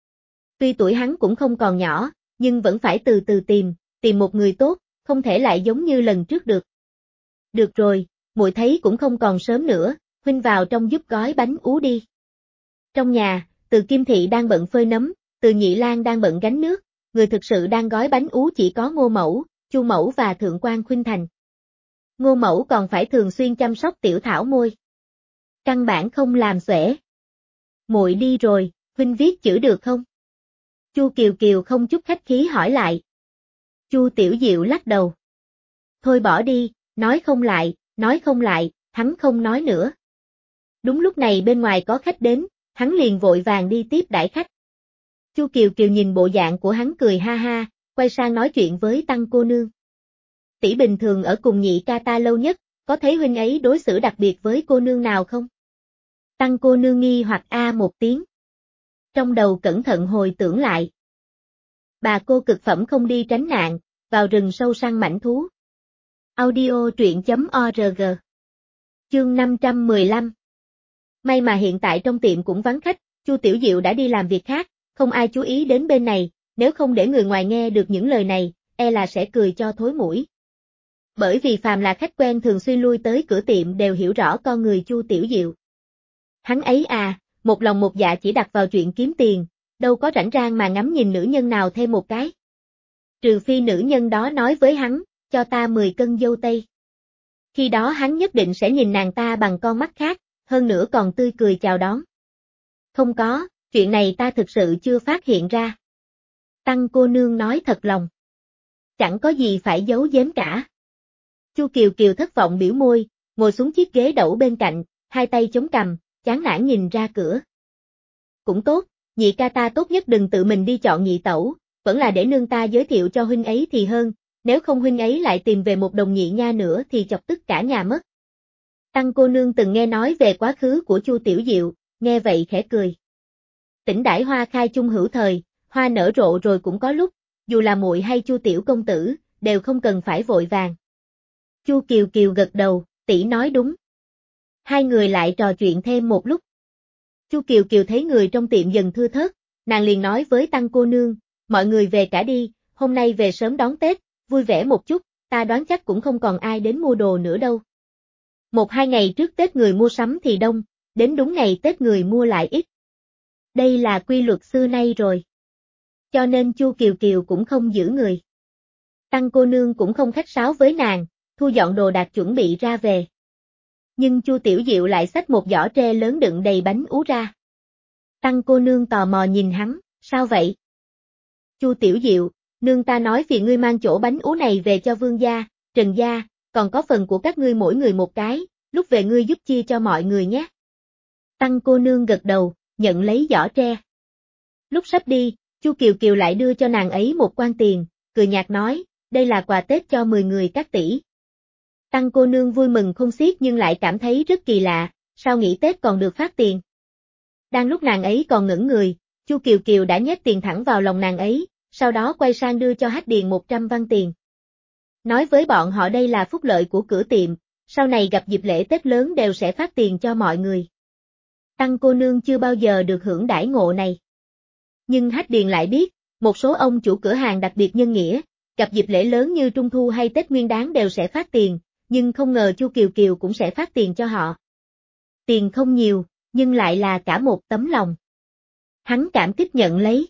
Tuy tuổi hắn cũng không còn nhỏ, nhưng vẫn phải từ từ tìm, tìm một người tốt, không thể lại giống như lần trước được. Được rồi, muội thấy cũng không còn sớm nữa, huynh vào trong giúp gói bánh ú đi. Trong nhà, Từ Kim Thị đang bận phơi nấm, Từ Nhị Lang đang bận gánh nước, người thực sự đang gói bánh ú chỉ có Ngô Mẫu, Chu Mẫu và Thượng quan Khuynh Thành. Ngô Mẫu còn phải thường xuyên chăm sóc tiểu thảo môi. Căn bản không làm xuể. Muội đi rồi, huynh viết chữ được không? Chu Kiều Kiều không chút khách khí hỏi lại. Chu Tiểu Diệu lắc đầu. Thôi bỏ đi, nói không lại, nói không lại, hắn không nói nữa. Đúng lúc này bên ngoài có khách đến, hắn liền vội vàng đi tiếp đãi khách. Chu Kiều Kiều nhìn bộ dạng của hắn cười ha ha, quay sang nói chuyện với Tăng cô nương. Tỷ bình thường ở cùng nhị ca ta lâu nhất, có thấy huynh ấy đối xử đặc biệt với cô nương nào không? Tăng cô nương nghi hoặc a một tiếng. Trong đầu cẩn thận hồi tưởng lại. Bà cô cực phẩm không đi tránh nạn, vào rừng sâu săn mãnh thú. Audio truyện chấm org. Chương năm trăm mười lăm. May mà hiện tại trong tiệm cũng vắng khách, Chu Tiểu Diệu đã đi làm việc khác, không ai chú ý đến bên này, nếu không để người ngoài nghe được những lời này, e là sẽ cười cho thối mũi. Bởi vì phàm là khách quen thường xuyên lui tới cửa tiệm đều hiểu rõ con người Chu Tiểu Diệu. Hắn ấy à, một lòng một dạ chỉ đặt vào chuyện kiếm tiền, đâu có rảnh rang mà ngắm nhìn nữ nhân nào thêm một cái. Trừ phi nữ nhân đó nói với hắn, cho ta mười cân dâu tây. Khi đó hắn nhất định sẽ nhìn nàng ta bằng con mắt khác, hơn nữa còn tươi cười chào đón. Không có, chuyện này ta thực sự chưa phát hiện ra. Tăng cô nương nói thật lòng. Chẳng có gì phải giấu giếm cả. Chu Kiều Kiều thất vọng biểu môi, ngồi xuống chiếc ghế đẩu bên cạnh, hai tay chống cằm, chán nản nhìn ra cửa. Cũng tốt, nhị ca ta tốt nhất đừng tự mình đi chọn nhị tẩu, vẫn là để nương ta giới thiệu cho huynh ấy thì hơn, nếu không huynh ấy lại tìm về một đồng nhị nha nữa thì chọc tức cả nhà mất. Tăng cô nương từng nghe nói về quá khứ của Chu Tiểu Diệu, nghe vậy khẽ cười. Tỉnh đãi hoa khai chung hữu thời, hoa nở rộ rồi cũng có lúc, dù là muội hay Chu tiểu công tử, đều không cần phải vội vàng. Chu Kiều Kiều gật đầu, tỷ nói đúng. Hai người lại trò chuyện thêm một lúc. Chu Kiều Kiều thấy người trong tiệm dần thưa thớt, nàng liền nói với Tăng cô nương, mọi người về cả đi, hôm nay về sớm đón Tết, vui vẻ một chút, ta đoán chắc cũng không còn ai đến mua đồ nữa đâu. Một hai ngày trước Tết người mua sắm thì đông, đến đúng ngày Tết người mua lại ít. Đây là quy luật xưa nay rồi. Cho nên Chu Kiều Kiều cũng không giữ người. Tăng cô nương cũng không khách sáo với nàng, thu dọn đồ đạc chuẩn bị ra về. Nhưng Chu Tiểu Diệu lại xách một giỏ tre lớn đựng đầy bánh ú ra. Tăng cô nương tò mò nhìn hắn, sao vậy? Chu Tiểu Diệu, nương ta nói vì ngươi mang chỗ bánh ú này về cho Vương gia, Trần gia, còn có phần của các ngươi mỗi người một cái, lúc về ngươi giúp chia cho mọi người nhé. Tăng cô nương gật đầu, nhận lấy giỏ tre. Lúc sắp đi, Chu Kiều Kiều lại đưa cho nàng ấy một quan tiền, cười nhạt nói, đây là quà Tết cho mười người các tỷ. Tăng cô nương vui mừng không xiết nhưng lại cảm thấy rất kỳ lạ, sao nghỉ Tết còn được phát tiền. Đang lúc nàng ấy còn ngẩn người, Chu Kiều Kiều đã nhét tiền thẳng vào lòng nàng ấy, sau đó quay sang đưa cho Hách Điền một trăm văn tiền. Nói với bọn họ đây là phúc lợi của cửa tiệm, sau này gặp dịp lễ Tết lớn đều sẽ phát tiền cho mọi người. Tăng cô nương chưa bao giờ được hưởng đãi ngộ này. Nhưng Hách Điền lại biết, một số ông chủ cửa hàng đặc biệt nhân nghĩa, gặp dịp lễ lớn như Trung Thu hay Tết Nguyên Đán đều sẽ phát tiền, nhưng không ngờ Chu Kiều Kiều cũng sẽ phát tiền cho họ. Tiền không nhiều, nhưng lại là cả một tấm lòng. Hắn cảm kích nhận lấy.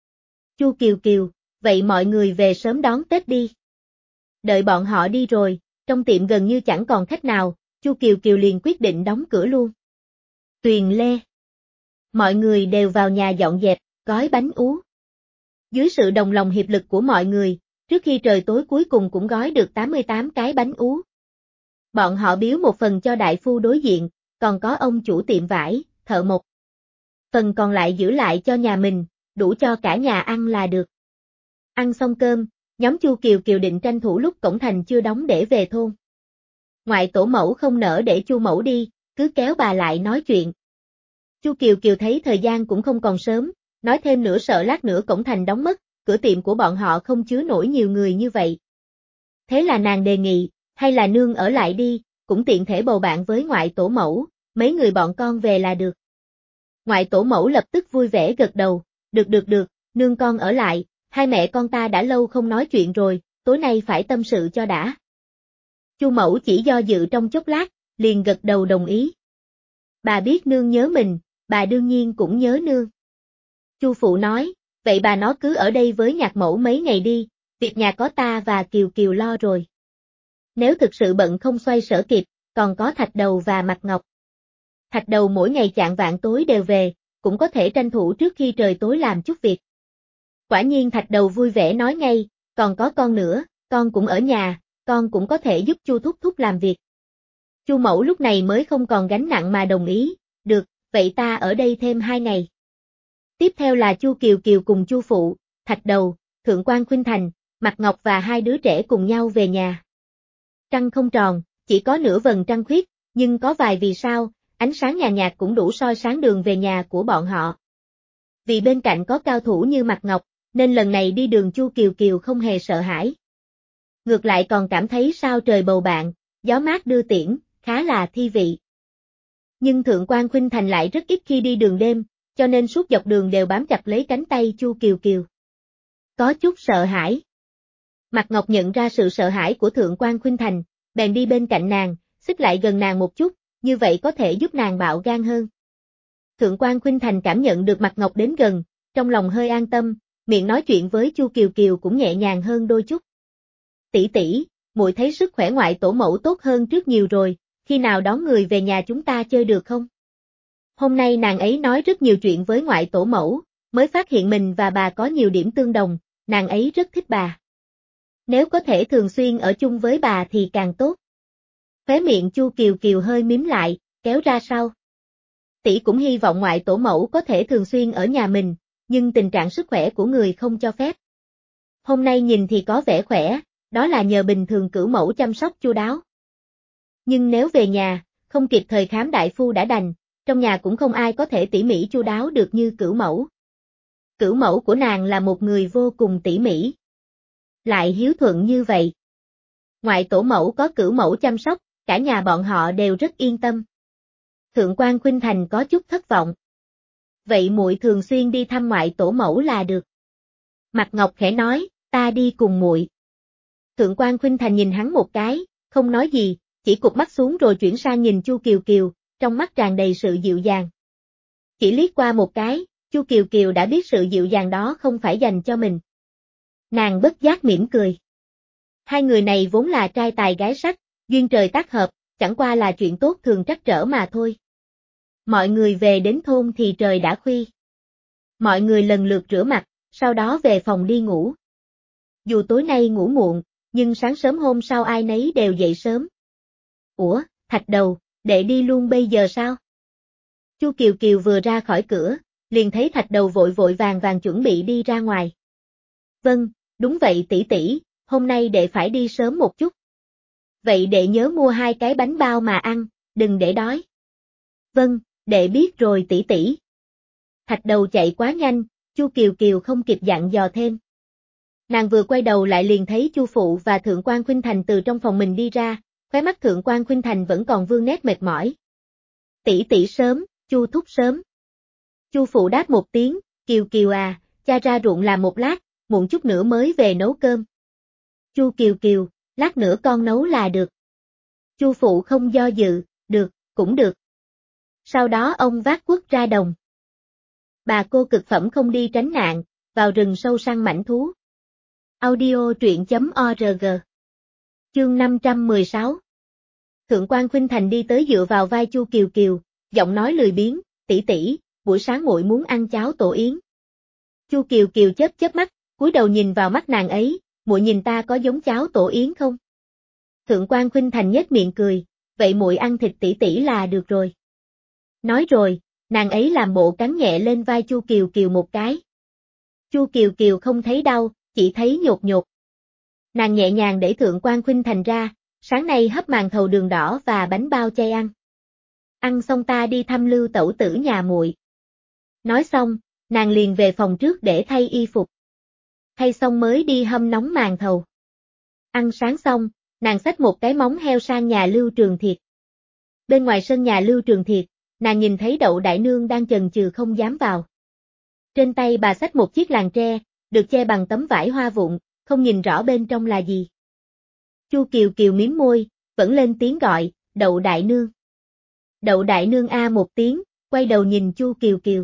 Chu Kiều Kiều, vậy mọi người về sớm đón Tết đi. Đợi bọn họ đi rồi, trong tiệm gần như chẳng còn khách nào, Chu Kiều Kiều liền quyết định đóng cửa luôn. Tuyền Lê. Mọi người đều vào nhà dọn dẹp, gói bánh ú. Dưới sự đồng lòng hiệp lực của mọi người, trước khi trời tối cuối cùng cũng gói được tám mươi tám cái bánh ú. Bọn họ biếu một phần cho đại phu đối diện, còn có ông chủ tiệm vải, thợ mộc. Phần còn lại giữ lại cho nhà mình, đủ cho cả nhà ăn là được. Ăn xong cơm, nhóm Chu Kiều Kiều định tranh thủ lúc cổng thành chưa đóng để về thôn. Ngoại tổ mẫu không nỡ để Chu mẫu đi, cứ kéo bà lại nói chuyện. Chu Kiều Kiều thấy thời gian cũng không còn sớm, nói thêm nữa sợ lát nữa cổng thành đóng mất, cửa tiệm của bọn họ không chứa nổi nhiều người như vậy. Thế là nàng đề nghị, hay là nương ở lại đi, cũng tiện thể bầu bạn với ngoại tổ mẫu, mấy người bọn con về là được. Ngoại tổ mẫu lập tức vui vẻ gật đầu, được được được, nương con ở lại, hai mẹ con ta đã lâu không nói chuyện rồi, tối nay phải tâm sự cho đã. Chu mẫu chỉ do dự trong chốc lát, liền gật đầu đồng ý. Bà biết nương nhớ mình, bà đương nhiên cũng nhớ nương. Chu phụ nói, vậy bà nó cứ ở đây với nhạc mẫu mấy ngày đi, việc nhà có ta và Kiều Kiều lo rồi. Nếu thực sự bận không xoay sở kịp, còn có Thạch Đầu và Mặt Ngọc. Thạch Đầu mỗi ngày chạng vạng tối đều về, cũng có thể tranh thủ trước khi trời tối làm chút việc. Quả nhiên Thạch Đầu vui vẻ nói ngay, còn có con nữa, con cũng ở nhà, con cũng có thể giúp Chu thúc thúc làm việc. Chu mẫu lúc này mới không còn gánh nặng mà đồng ý, được, vậy ta ở đây thêm hai ngày. Tiếp theo là Chu Kiều Kiều cùng Chu phụ, Thạch Đầu, Thượng quan Khuynh Thành, Mặt Ngọc và hai đứa trẻ cùng nhau về nhà. Trăng không tròn, chỉ có nửa vầng trăng khuyết, nhưng có vài vì sao, ánh sáng nhàn nhạt cũng đủ soi sáng đường về nhà của bọn họ. Vì bên cạnh có cao thủ như Mặt Ngọc, nên lần này đi đường Chu Kiều Kiều không hề sợ hãi. Ngược lại còn cảm thấy sao trời bầu bạn, gió mát đưa tiễn, khá là thi vị. Nhưng Thượng quan Khuynh Thành lại rất ít khi đi đường đêm, cho nên suốt dọc đường đều bám chặt lấy cánh tay Chu Kiều Kiều. Có chút sợ hãi. Mặt Ngọc nhận ra sự sợ hãi của Thượng quan Khuynh Thành, bèn đi bên cạnh nàng, xích lại gần nàng một chút, như vậy có thể giúp nàng bạo gan hơn. Thượng quan Khuynh Thành cảm nhận được Mặt Ngọc đến gần, trong lòng hơi an tâm, miệng nói chuyện với Chu Kiều Kiều cũng nhẹ nhàng hơn đôi chút. Tỷ tỷ, muội thấy sức khỏe ngoại tổ mẫu tốt hơn trước nhiều rồi, khi nào đón người về nhà chúng ta chơi được không? Hôm nay nàng ấy nói rất nhiều chuyện với ngoại tổ mẫu, mới phát hiện mình và bà có nhiều điểm tương đồng, nàng ấy rất thích bà. Nếu có thể thường xuyên ở chung với bà thì càng tốt. Khóe miệng Chu Kiều Kiều hơi mím lại, kéo ra sau. Tỷ cũng hy vọng ngoại tổ mẫu có thể thường xuyên ở nhà mình, nhưng tình trạng sức khỏe của người không cho phép. Hôm nay nhìn thì có vẻ khỏe, đó là nhờ bình thường cửu mẫu chăm sóc chu đáo. Nhưng nếu về nhà, không kịp thời khám đại phu đã đành, trong nhà cũng không ai có thể tỉ mỉ chu đáo được như cửu mẫu. Cửu mẫu của nàng là một người vô cùng tỉ mỉ. Lại hiếu thuận như vậy. Ngoại tổ mẫu có cửu mẫu chăm sóc, cả nhà bọn họ đều rất yên tâm. Thượng quan Khuynh Thành có chút thất vọng. Vậy muội thường xuyên đi thăm ngoại tổ mẫu là được. Mặt Ngọc khẽ nói, ta đi cùng muội. Thượng quan Khuynh Thành nhìn hắn một cái, không nói gì, chỉ cụp mắt xuống rồi chuyển sang nhìn Chu Kiều Kiều, trong mắt tràn đầy sự dịu dàng. Chỉ liếc qua một cái, Chu Kiều Kiều đã biết sự dịu dàng đó không phải dành cho mình. Nàng bất giác mỉm cười. Hai người này vốn là trai tài gái sắc, duyên trời tác hợp, chẳng qua là chuyện tốt thường trắc trở mà thôi. Mọi người về đến thôn thì trời đã khuya. Mọi người lần lượt rửa mặt, sau đó về phòng đi ngủ. Dù tối nay ngủ muộn, nhưng sáng sớm hôm sau ai nấy đều dậy sớm. Ủa, Thạch Đầu, đệ đi luôn bây giờ sao? Chu Kiều Kiều vừa ra khỏi cửa, liền thấy Thạch Đầu vội vội vàng vàng chuẩn bị đi ra ngoài. Vâng, đúng vậy tỷ tỷ, hôm nay đệ phải đi sớm một chút. Vậy đệ nhớ mua hai cái bánh bao mà ăn, đừng để đói. Vâng, đệ biết rồi tỷ tỷ. Thạch Đầu chạy quá nhanh, Chu Kiều Kiều không kịp dặn dò thêm. Nàng vừa quay đầu lại liền thấy Chu phụ và Thượng quan Khuynh Thành từ trong phòng mình đi ra, khóe mắt Thượng quan Khuynh Thành vẫn còn vương nét mệt mỏi. Tỷ tỷ sớm, Chu thúc sớm. Chu phụ đáp một tiếng, Kiều Kiều à, cha ra ruộng làm một lát, muộn chút nữa mới về nấu cơm. Chu Kiều Kiều, lát nữa con nấu là được. Chu phụ không do dự, được, cũng được. Sau đó ông vác cuốc ra đồng. Bà cô cực phẩm không đi tránh nạn, vào rừng sâu săn mãnh thú. Audio truyện chấm org. Chương năm trăm mười sáu. Thượng quan Khuynh Thành đi tới dựa vào vai Chu Kiều Kiều, giọng nói lười biếng, tỷ tỷ, buổi sáng muội muốn ăn cháo tổ yến. Chu Kiều Kiều chớp chớp mắt, cúi đầu nhìn vào mắt nàng ấy, muội nhìn ta có giống cháo tổ yến không? Thượng quan Khuynh Thành nhếch miệng cười, vậy muội ăn thịt tỷ tỷ là được rồi. Nói rồi, nàng ấy làm bộ cắn nhẹ lên vai Chu Kiều Kiều một cái. Chu Kiều Kiều không thấy đau, chỉ thấy nhột nhột. Nàng nhẹ nhàng để Thượng quan Khuynh Thành ra, sáng nay hấp màn thầu đường đỏ và bánh bao chay ăn. Ăn xong ta đi thăm Lưu tẩu tử nhà muội. Nói xong, nàng liền về phòng trước để thay y phục. Thay xong mới đi hâm nóng màn thầu. Ăn sáng xong, nàng xách một cái móng heo sang nhà Lưu Trường Thiệt. Bên ngoài sân nhà Lưu Trường Thiệt, nàng nhìn thấy Đậu Đại Nương đang chần chừ không dám vào. Trên tay bà xách một chiếc làng tre, được che bằng tấm vải hoa vụn, không nhìn rõ bên trong là gì. Chu Kiều Kiều mím môi, vẫn lên tiếng gọi, Đậu Đại Nương. Đậu Đại Nương a một tiếng, quay đầu nhìn Chu Kiều Kiều.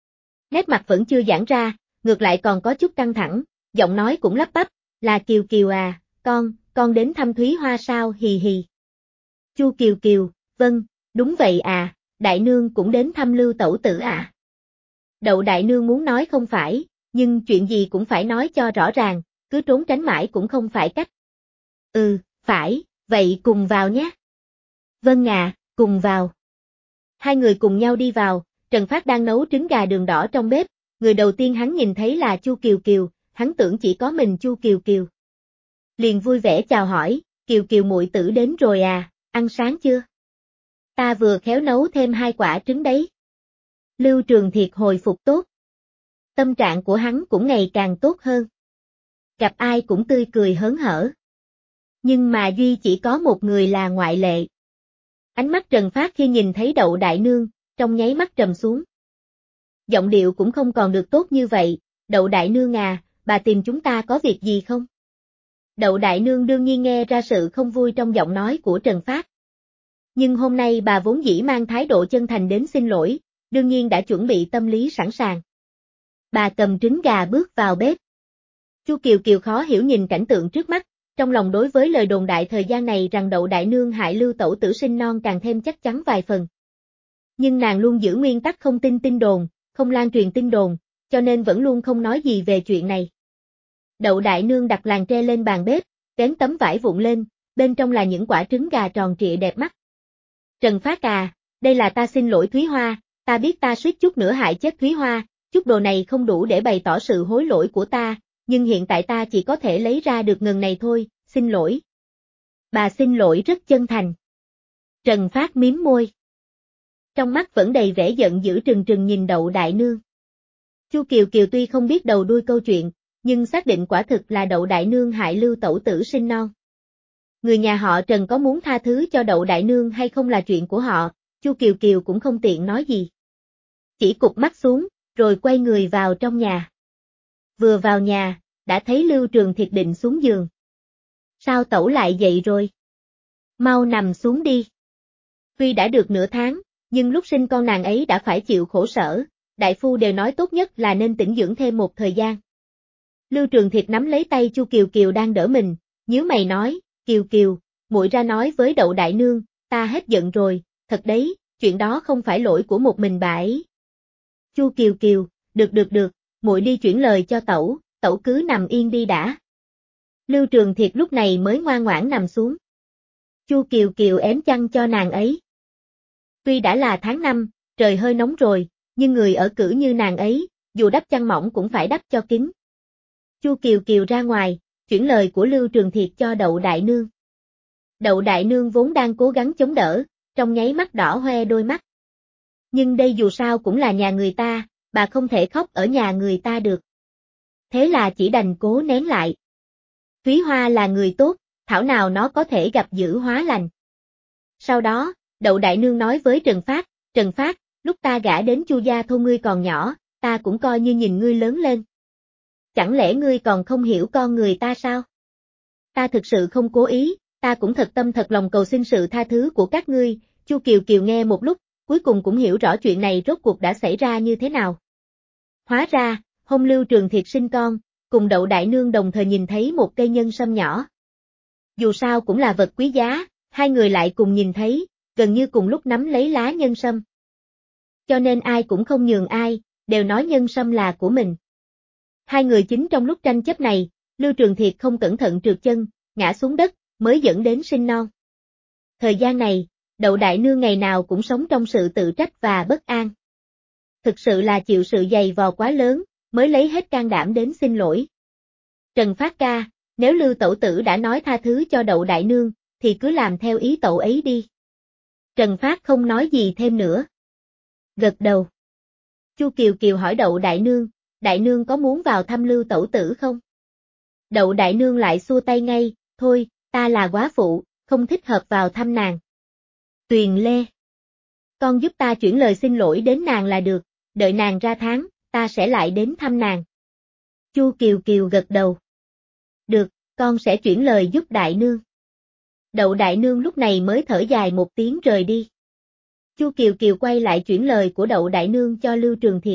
Nét mặt vẫn chưa giãn ra, ngược lại còn có chút căng thẳng, giọng nói cũng lắp bắp, là Kiều Kiều à, con, con đến thăm Thúy Hoa sao hì hì. Chu Kiều Kiều, vâng, đúng vậy à, Đại Nương cũng đến thăm Lưu tẩu tử à. Đậu Đại Nương muốn nói không phải, nhưng chuyện gì cũng phải nói cho rõ ràng, cứ trốn tránh mãi cũng không phải cách. Ừ, phải, vậy cùng vào nhé. Vâng à, cùng vào. Hai người cùng nhau đi vào, Trần Phát đang nấu trứng gà đường đỏ trong bếp, người đầu tiên hắn nhìn thấy là Chu Kiều Kiều, hắn tưởng chỉ có mình Chu Kiều Kiều. Liền vui vẻ chào hỏi, Kiều Kiều muội tử đến rồi à, ăn sáng chưa? Ta vừa khéo nấu thêm hai quả trứng đấy. Lưu Trường Thiệt hồi phục tốt. Tâm trạng của hắn cũng ngày càng tốt hơn. Gặp ai cũng tươi cười hớn hở. Nhưng mà duy chỉ có một người là ngoại lệ. Ánh mắt Trần Phát khi nhìn thấy Đậu Đại Nương, trong nháy mắt trầm xuống. Giọng điệu cũng không còn được tốt như vậy, Đậu Đại Nương à, bà tìm chúng ta có việc gì không? Đậu Đại Nương đương nhiên nghe ra sự không vui trong giọng nói của Trần Phát. Nhưng hôm nay bà vốn dĩ mang thái độ chân thành đến xin lỗi, đương nhiên đã chuẩn bị tâm lý sẵn sàng. Bà cầm trứng gà bước vào bếp. Chu Kiều Kiều khó hiểu nhìn cảnh tượng trước mắt, trong lòng đối với lời đồn đại thời gian này rằng Đậu Đại Nương hại Lưu tẩu tử sinh non càng thêm chắc chắn vài phần. Nhưng nàng luôn giữ nguyên tắc không tin tin đồn, không lan truyền tin đồn, cho nên vẫn luôn không nói gì về chuyện này. Đậu Đại Nương đặt làng tre lên bàn bếp, vén tấm vải vụn lên, bên trong là những quả trứng gà tròn trịa đẹp mắt. Trần Phát à, đây là ta xin lỗi Thúy Hoa, ta biết ta suýt chút nữa hại chết Thúy Hoa, chút đồ này không đủ để bày tỏ sự hối lỗi của ta, nhưng hiện tại ta chỉ có thể lấy ra được ngần này thôi, xin lỗi. Bà xin lỗi rất chân thành. Trần Phát mím môi. Trong mắt vẫn đầy vẻ giận dữ trừng trừng nhìn Đậu Đại Nương. Chu Kiều Kiều tuy không biết đầu đuôi câu chuyện, nhưng xác định quả thực là Đậu Đại Nương hại Lưu tẩu tử sinh non. Người nhà họ Trần có muốn tha thứ cho Đậu Đại Nương hay không là chuyện của họ, Chu Kiều Kiều cũng không tiện nói gì. Chỉ cụp mắt xuống, rồi quay người vào trong nhà. Vừa vào nhà, đã thấy Lưu Trường Thiệt định xuống giường. Sao tẩu lại dậy rồi? Mau nằm xuống đi. Tuy đã được nửa tháng, nhưng lúc sinh con nàng ấy đã phải chịu khổ sở, đại phu đều nói tốt nhất là nên tĩnh dưỡng thêm một thời gian. Lưu Trường Thiệt nắm lấy tay Chu Kiều Kiều đang đỡ mình, nhíu mày nói, Kiều Kiều, muội ra nói với Đậu Đại Nương, ta hết giận rồi, thật đấy, chuyện đó không phải lỗi của một mình bà ấy. Chu Kiều Kiều, được được được, muội đi chuyển lời cho tẩu, tẩu cứ nằm yên đi đã. Lưu Trường Thiệt lúc này mới ngoan ngoãn nằm xuống. Chu Kiều Kiều ém chăn cho nàng ấy. Tuy đã là tháng năm, trời hơi nóng rồi, nhưng người ở cữ như nàng ấy, dù đắp chăn mỏng cũng phải đắp cho kín. Chu Kiều Kiều ra ngoài, chuyển lời của Lưu Trường Thiệt cho Đậu Đại Nương. Đậu Đại Nương vốn đang cố gắng chống đỡ, trong nháy mắt đỏ hoe đôi mắt. Nhưng đây dù sao cũng là nhà người ta, bà không thể khóc ở nhà người ta được. Thế là chỉ đành cố nén lại. Thúy Hoa là người tốt, thảo nào nó có thể gặp dữ hóa lành. Sau đó, Đậu Đại Nương nói với Trần Phát, Trần Phát, lúc ta gả đến Chu gia thôn ngươi còn nhỏ, ta cũng coi như nhìn ngươi lớn lên. Chẳng lẽ ngươi còn không hiểu con người ta sao? Ta thực sự không cố ý, ta cũng thật tâm thật lòng cầu xin sự tha thứ của các ngươi. Chu Kiều Kiều nghe một lúc, cuối cùng cũng hiểu rõ chuyện này rốt cuộc đã xảy ra như thế nào. Hóa ra, hôm Lưu Trường Thiệt sinh con, cùng Đậu Đại Nương đồng thời nhìn thấy một cây nhân sâm nhỏ. Dù sao cũng là vật quý giá, hai người lại cùng nhìn thấy, gần như cùng lúc nắm lấy lá nhân sâm. Cho nên ai cũng không nhường ai, đều nói nhân sâm là của mình. Hai người chính trong lúc tranh chấp này, Lưu Trường Thiệt không cẩn thận trượt chân, ngã xuống đất, mới dẫn đến sinh non. Thời gian này, Đậu Đại Nương ngày nào cũng sống trong sự tự trách và bất an. Thực sự là chịu sự dày vò quá lớn, mới lấy hết can đảm đến xin lỗi. Trần Phát ca, nếu Lưu Tẩu Tử đã nói tha thứ cho Đậu Đại Nương, thì cứ làm theo ý Tẩu ấy đi. Trần Phát không nói gì thêm nữa. Gật đầu. Chu Kiều Kiều hỏi Đậu Đại Nương, Đại Nương có muốn vào thăm Lưu Tẩu Tử không? Đậu Đại Nương lại xua tay ngay, thôi, ta là góa phụ, không thích hợp vào thăm nàng. Tuyền Lê. Con giúp ta chuyển lời xin lỗi đến nàng là được, đợi nàng ra tháng, ta sẽ lại đến thăm nàng. Chu Kiều Kiều gật đầu. Được, con sẽ chuyển lời giúp Đại Nương. Đậu Đại Nương lúc này mới thở dài một tiếng rời đi. Chu Kiều Kiều quay lại chuyển lời của Đậu Đại Nương cho Lưu Trường Thiệt.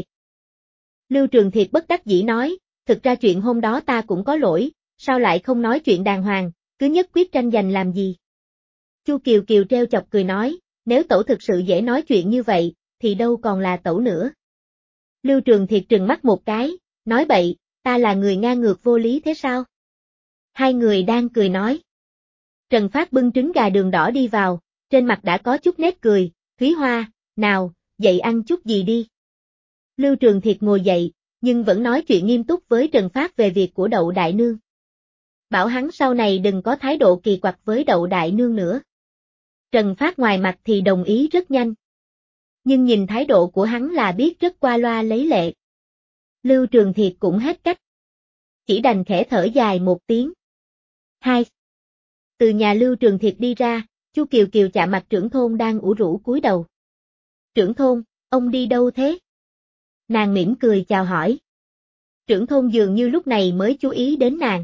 Lưu Trường Thiệt bất đắc dĩ nói, thực ra chuyện hôm đó ta cũng có lỗi, sao lại không nói chuyện đàng hoàng, cứ nhất quyết tranh giành làm gì. Chu Kiều Kiều treo chọc cười nói, nếu Tẩu thực sự dễ nói chuyện như vậy, thì đâu còn là Tẩu nữa. Lưu Trường Thiệt trừng mắt một cái, nói bậy, ta là người ngang ngược vô lý thế sao? Hai người đang cười nói. Trần Phát bưng trứng gà đường đỏ đi vào, trên mặt đã có chút nét cười, Thúy Hoa, nào, dậy ăn chút gì đi. Lưu Trường Thiệt ngồi dậy, nhưng vẫn nói chuyện nghiêm túc với Trần Phát về việc của Đậu Đại Nương. Bảo hắn sau này đừng có thái độ kỳ quặc với Đậu Đại Nương nữa. Trần Phát ngoài mặt thì đồng ý rất nhanh. Nhưng nhìn thái độ của hắn là biết rất qua loa lấy lệ. Lưu Trường Thiệt cũng hết cách. Chỉ đành khẽ thở dài một tiếng. Hai. Từ nhà Lưu Trường Thiệt đi ra, Chu Kiều Kiều chạm mặt trưởng thôn đang ủ rũ cúi đầu. Trưởng thôn, ông đi đâu thế? Nàng mỉm cười chào hỏi. Trưởng thôn dường như lúc này mới chú ý đến nàng.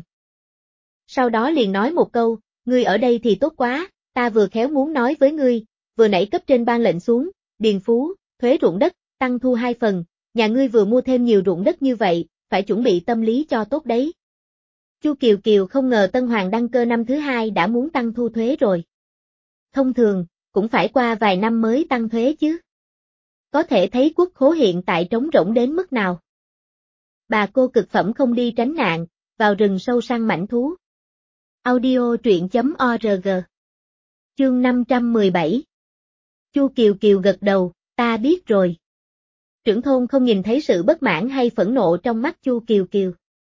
Sau đó liền nói một câu, ngươi ở đây thì tốt quá, ta vừa khéo muốn nói với ngươi, vừa nãy cấp trên ban lệnh xuống, điền phú, thuế ruộng đất, tăng thu hai phần, nhà ngươi vừa mua thêm nhiều ruộng đất như vậy, phải chuẩn bị tâm lý cho tốt đấy. Chu Kiều Kiều không ngờ Tân Hoàng đăng cơ năm thứ hai đã muốn tăng thu thuế rồi. Thông thường, cũng phải qua vài năm mới tăng thuế chứ. Có thể thấy quốc khố hiện tại trống rỗng đến mức nào. Bà cô cực phẩm không đi tránh nạn, vào rừng sâu săn mãnh thú. Audio truyện chấm org. Chương năm trăm mười bảy. Chu Kiều Kiều gật đầu, ta biết rồi. Trưởng thôn không nhìn thấy sự bất mãn hay phẫn nộ trong mắt Chu Kiều Kiều.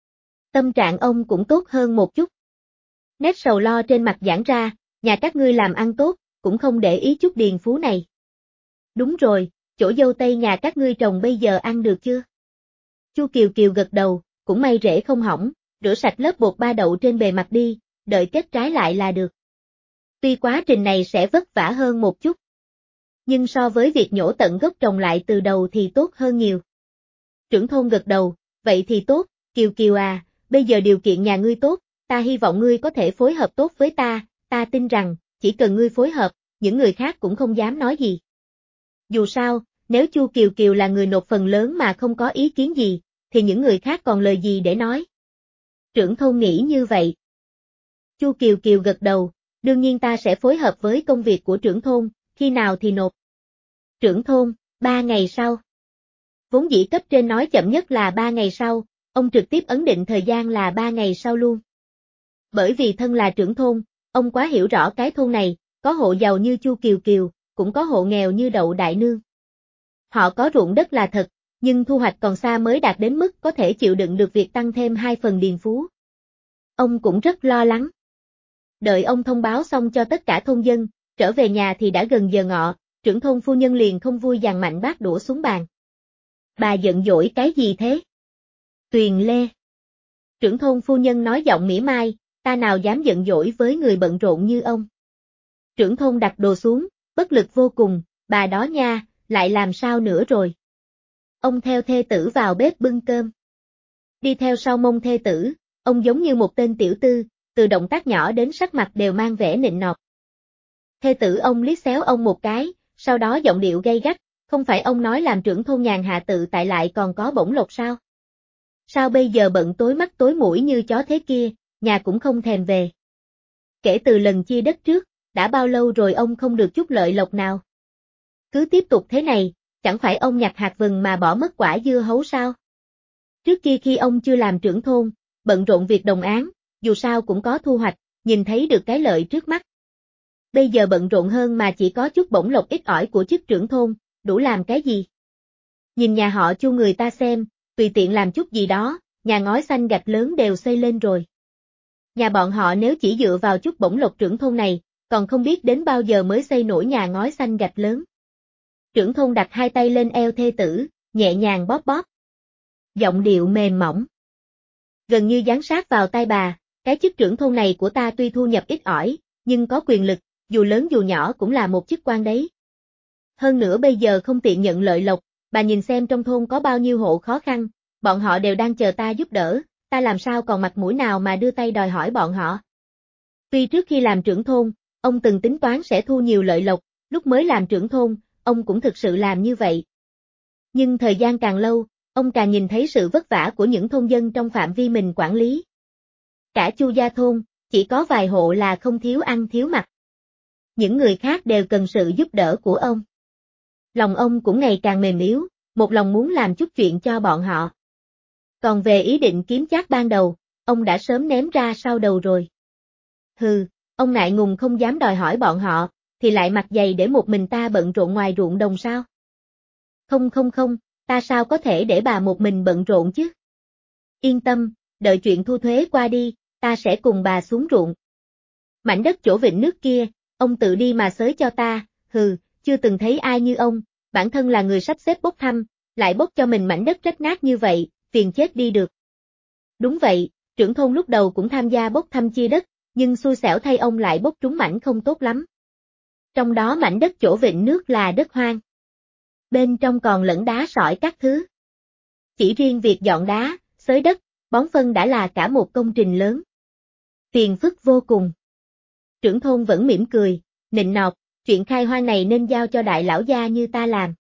Tâm trạng ông cũng tốt hơn một chút. Nét sầu lo trên mặt giãn ra, nhà các ngươi làm ăn tốt, cũng không để ý chút điền phú này. Đúng rồi, chỗ dâu tây nhà các ngươi trồng bây giờ ăn được chưa? Chu Kiều Kiều gật đầu, cũng may rễ không hỏng, rửa sạch lớp bột ba đậu trên bề mặt đi, đợi kết trái lại là được. Tuy quá trình này sẽ vất vả hơn một chút, nhưng so với việc nhổ tận gốc trồng lại từ đầu thì tốt hơn nhiều. Trưởng thôn gật đầu, vậy thì tốt, Kiều Kiều à, bây giờ điều kiện nhà ngươi tốt, ta hy vọng ngươi có thể phối hợp tốt với ta, ta tin rằng, chỉ cần ngươi phối hợp, những người khác cũng không dám nói gì. Dù sao, nếu Chu Kiều Kiều là người nộp phần lớn mà không có ý kiến gì, thì những người khác còn lời gì để nói. Trưởng thôn nghĩ như vậy. Chu Kiều Kiều gật đầu, đương nhiên ta sẽ phối hợp với công việc của trưởng thôn, khi nào thì nộp. Trưởng thôn, ba ngày sau. Vốn dĩ cấp trên nói chậm nhất là ba ngày sau, ông trực tiếp ấn định thời gian là ba ngày sau luôn. Bởi vì thân là trưởng thôn, ông quá hiểu rõ cái thôn này, có hộ giàu như Chu Kiều Kiều, cũng có hộ nghèo như Đậu Đại Nương. Họ có ruộng đất là thật, nhưng thu hoạch còn xa mới đạt đến mức có thể chịu đựng được việc tăng thêm hai phần điền phú. Ông cũng rất lo lắng. Đợi ông thông báo xong cho tất cả thôn dân, trở về nhà thì đã gần giờ ngọ, trưởng thôn phu nhân liền không vui giằng mạnh bát đũa xuống bàn. Bà giận dỗi cái gì thế? Tuyền Lê. Trưởng thôn phu nhân nói giọng mỉa mai, ta nào dám giận dỗi với người bận rộn như ông. Trưởng thôn đặt đồ xuống, bất lực vô cùng, bà đó nha, lại làm sao nữa rồi. Ông theo thê tử vào bếp bưng cơm. Đi theo sau mông thê tử, ông giống như một tên tiểu tư, từ động tác nhỏ đến sắc mặt đều mang vẻ nịnh nọt. Thê tử ông liếc xéo ông một cái, sau đó giọng điệu gay gắt, không phải ông nói làm trưởng thôn nhàn hạ tự tại lại còn có bổng lộc sao? Sao bây giờ bận tối mắt tối mũi như chó thế kia, nhà cũng không thèm về. Kể từ lần chia đất trước, đã bao lâu rồi ông không được chút lợi lộc nào? Cứ tiếp tục thế này, chẳng phải ông nhặt hạt vừng mà bỏ mất quả dưa hấu sao? Trước kia khi ông chưa làm trưởng thôn, bận rộn việc đồng áng, dù sao cũng có thu hoạch, nhìn thấy được cái lợi trước mắt. Bây giờ bận rộn hơn mà chỉ có chút bổng lộc ít ỏi của chức trưởng thôn, đủ làm cái gì? Nhìn nhà họ Chu người ta xem, tùy tiện làm chút gì đó, nhà ngói xanh gạch lớn đều xây lên rồi. Nhà bọn họ nếu chỉ dựa vào chút bổng lộc trưởng thôn này, còn không biết đến bao giờ mới xây nổi nhà ngói xanh gạch lớn. Trưởng thôn đặt hai tay lên eo thê tử, nhẹ nhàng bóp bóp. Giọng điệu mềm mỏng. Gần như dán sát vào tai bà, cái chức trưởng thôn này của ta tuy thu nhập ít ỏi, nhưng có quyền lực, dù lớn dù nhỏ cũng là một chức quan đấy. Hơn nữa bây giờ không tiện nhận lợi lộc, bà nhìn xem trong thôn có bao nhiêu hộ khó khăn, bọn họ đều đang chờ ta giúp đỡ, ta làm sao còn mặt mũi nào mà đưa tay đòi hỏi bọn họ. Tuy trước khi làm trưởng thôn, ông từng tính toán sẽ thu nhiều lợi lộc, lúc mới làm trưởng thôn, ông cũng thực sự làm như vậy. Nhưng thời gian càng lâu, ông càng nhìn thấy sự vất vả của những thôn dân trong phạm vi mình quản lý. Cả Chu gia thôn, chỉ có vài hộ là không thiếu ăn thiếu mặc. Những người khác đều cần sự giúp đỡ của ông. Lòng ông cũng ngày càng mềm yếu, một lòng muốn làm chút chuyện cho bọn họ. Còn về ý định kiếm chác ban đầu, ông đã sớm ném ra sau đầu rồi. Hừ, ông ngại ngùng không dám đòi hỏi bọn họ, thì lại mặt dày để một mình ta bận rộn ngoài ruộng đồng sao? Không không không, ta sao có thể để bà một mình bận rộn chứ? Yên tâm, đợi chuyện thu thuế qua đi, ta sẽ cùng bà xuống ruộng. Mảnh đất chỗ vịnh nước kia, ông tự đi mà xới cho ta, hừ, chưa từng thấy ai như ông, bản thân là người sắp xếp bốc thăm, lại bốc cho mình mảnh đất rách nát như vậy, phiền chết đi được. Đúng vậy, trưởng thôn lúc đầu cũng tham gia bốc thăm chia đất, nhưng xui xẻo thay ông lại bốc trúng mảnh không tốt lắm. Trong đó mảnh đất chỗ vịnh nước là đất hoang. Bên trong còn lẫn đá sỏi các thứ. Chỉ riêng việc dọn đá, xới đất, bón phân đã là cả một công trình lớn. Phiền phức vô cùng. Trưởng thôn vẫn mỉm cười, nịnh nọt, chuyện khai hoang này nên giao cho đại lão gia như ta làm.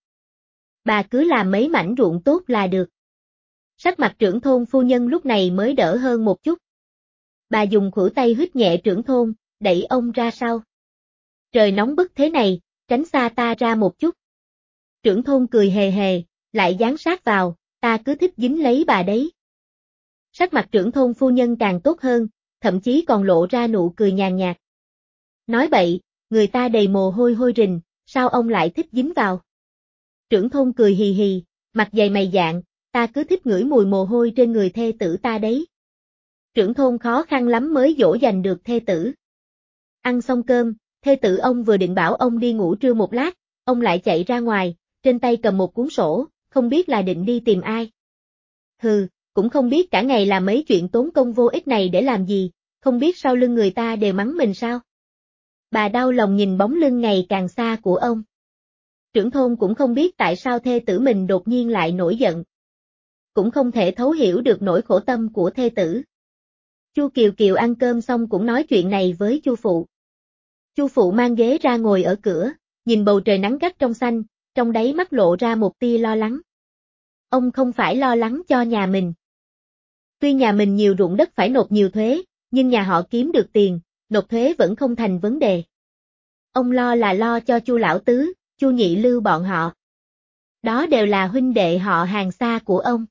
Bà cứ làm mấy mảnh ruộng tốt là được. Sắc mặt trưởng thôn phu nhân lúc này mới đỡ hơn một chút. Bà dùng khuỷu tay hít nhẹ trưởng thôn, đẩy ông ra sau. Trời nóng bức thế này, tránh xa ta ra một chút. Trưởng thôn cười hề hề, lại dán sát vào, ta cứ thích dính lấy bà đấy. Sắc mặt trưởng thôn phu nhân càng tốt hơn, thậm chí còn lộ ra nụ cười nhàn nhạt. Nói bậy, người ta đầy mồ hôi hôi rình, sao ông lại thích dính vào? Trưởng thôn cười hì hì, mặt dày mày dạn, ta cứ thích ngửi mùi mồ hôi trên người thê tử ta đấy. Trưởng thôn khó khăn lắm mới dỗ dành được thê tử. Ăn xong cơm, thê tử ông vừa định bảo ông đi ngủ trưa một lát, ông lại chạy ra ngoài, trên tay cầm một cuốn sổ, không biết là định đi tìm ai. Hừ, cũng không biết cả ngày làm mấy chuyện tốn công vô ích này để làm gì, không biết sau lưng người ta đều mắng mình sao. Bà đau lòng nhìn bóng lưng ngày càng xa của ông. Trưởng thôn cũng không biết tại sao thê tử mình đột nhiên lại nổi giận. Cũng không thể thấu hiểu được nỗi khổ tâm của thê tử. Chu Kiều Kiều ăn cơm xong cũng nói chuyện này với Chu phụ. Chu phụ mang ghế ra ngồi ở cửa, nhìn bầu trời nắng gắt trong xanh, trong đáy mắt lộ ra một tia lo lắng. Ông không phải lo lắng cho nhà mình. Tuy nhà mình nhiều ruộng đất phải nộp nhiều thuế, nhưng nhà họ kiếm được tiền, nộp thuế vẫn không thành vấn đề. Ông lo là lo cho Chu lão tứ, Chu nhị lưu bọn họ. Đó đều là huynh đệ họ hàng xa của ông.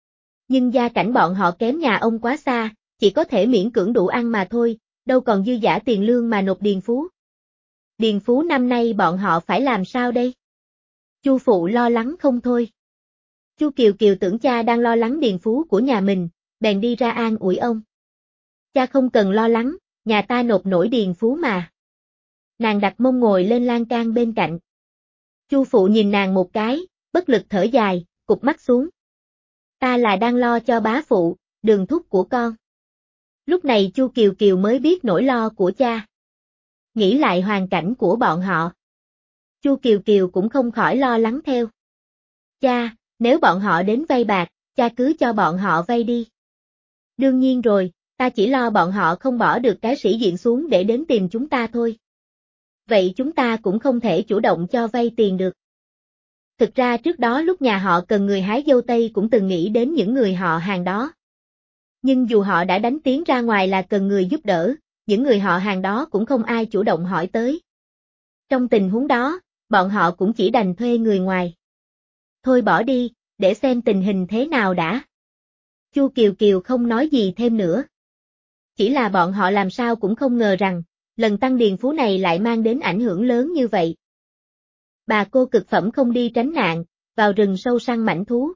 Nhưng gia cảnh bọn họ kém nhà ông quá xa, chỉ có thể miễn cưỡng đủ ăn mà thôi, đâu còn dư dả tiền lương mà nộp điền phú. Điền phú năm nay bọn họ phải làm sao đây? Chu phụ lo lắng không thôi. Chu Kiều Kiều tưởng cha đang lo lắng điền phú của nhà mình, bèn đi ra an ủi ông. Cha không cần lo lắng, nhà ta nộp nổi điền phú mà. Nàng đặt mông ngồi lên lan can bên cạnh. Chu phụ nhìn nàng một cái, bất lực thở dài, cụp mắt xuống. Ta là đang lo cho bá phụ, Đường thúc của con. Lúc này Chu Kiều Kiều mới biết nỗi lo của cha. Nghĩ lại hoàn cảnh của bọn họ. Chu Kiều Kiều cũng không khỏi lo lắng theo. Cha, nếu bọn họ đến vay bạc, cha cứ cho bọn họ vay đi. Đương nhiên rồi, ta chỉ lo bọn họ không bỏ được cái sĩ diện xuống để đến tìm chúng ta thôi. Vậy chúng ta cũng không thể chủ động cho vay tiền được. Thực ra trước đó lúc nhà họ cần người hái dâu tây cũng từng nghĩ đến những người họ hàng đó. Nhưng dù họ đã đánh tiếng ra ngoài là cần người giúp đỡ, những người họ hàng đó cũng không ai chủ động hỏi tới. Trong tình huống đó, bọn họ cũng chỉ đành thuê người ngoài. Thôi bỏ đi, để xem tình hình thế nào đã. Chu Kiều Kiều không nói gì thêm nữa. Chỉ là bọn họ làm sao cũng không ngờ rằng, lần tăng điền phú này lại mang đến ảnh hưởng lớn như vậy. Bà cô cực phẩm không đi tránh nạn, vào rừng sâu săn mãnh thú.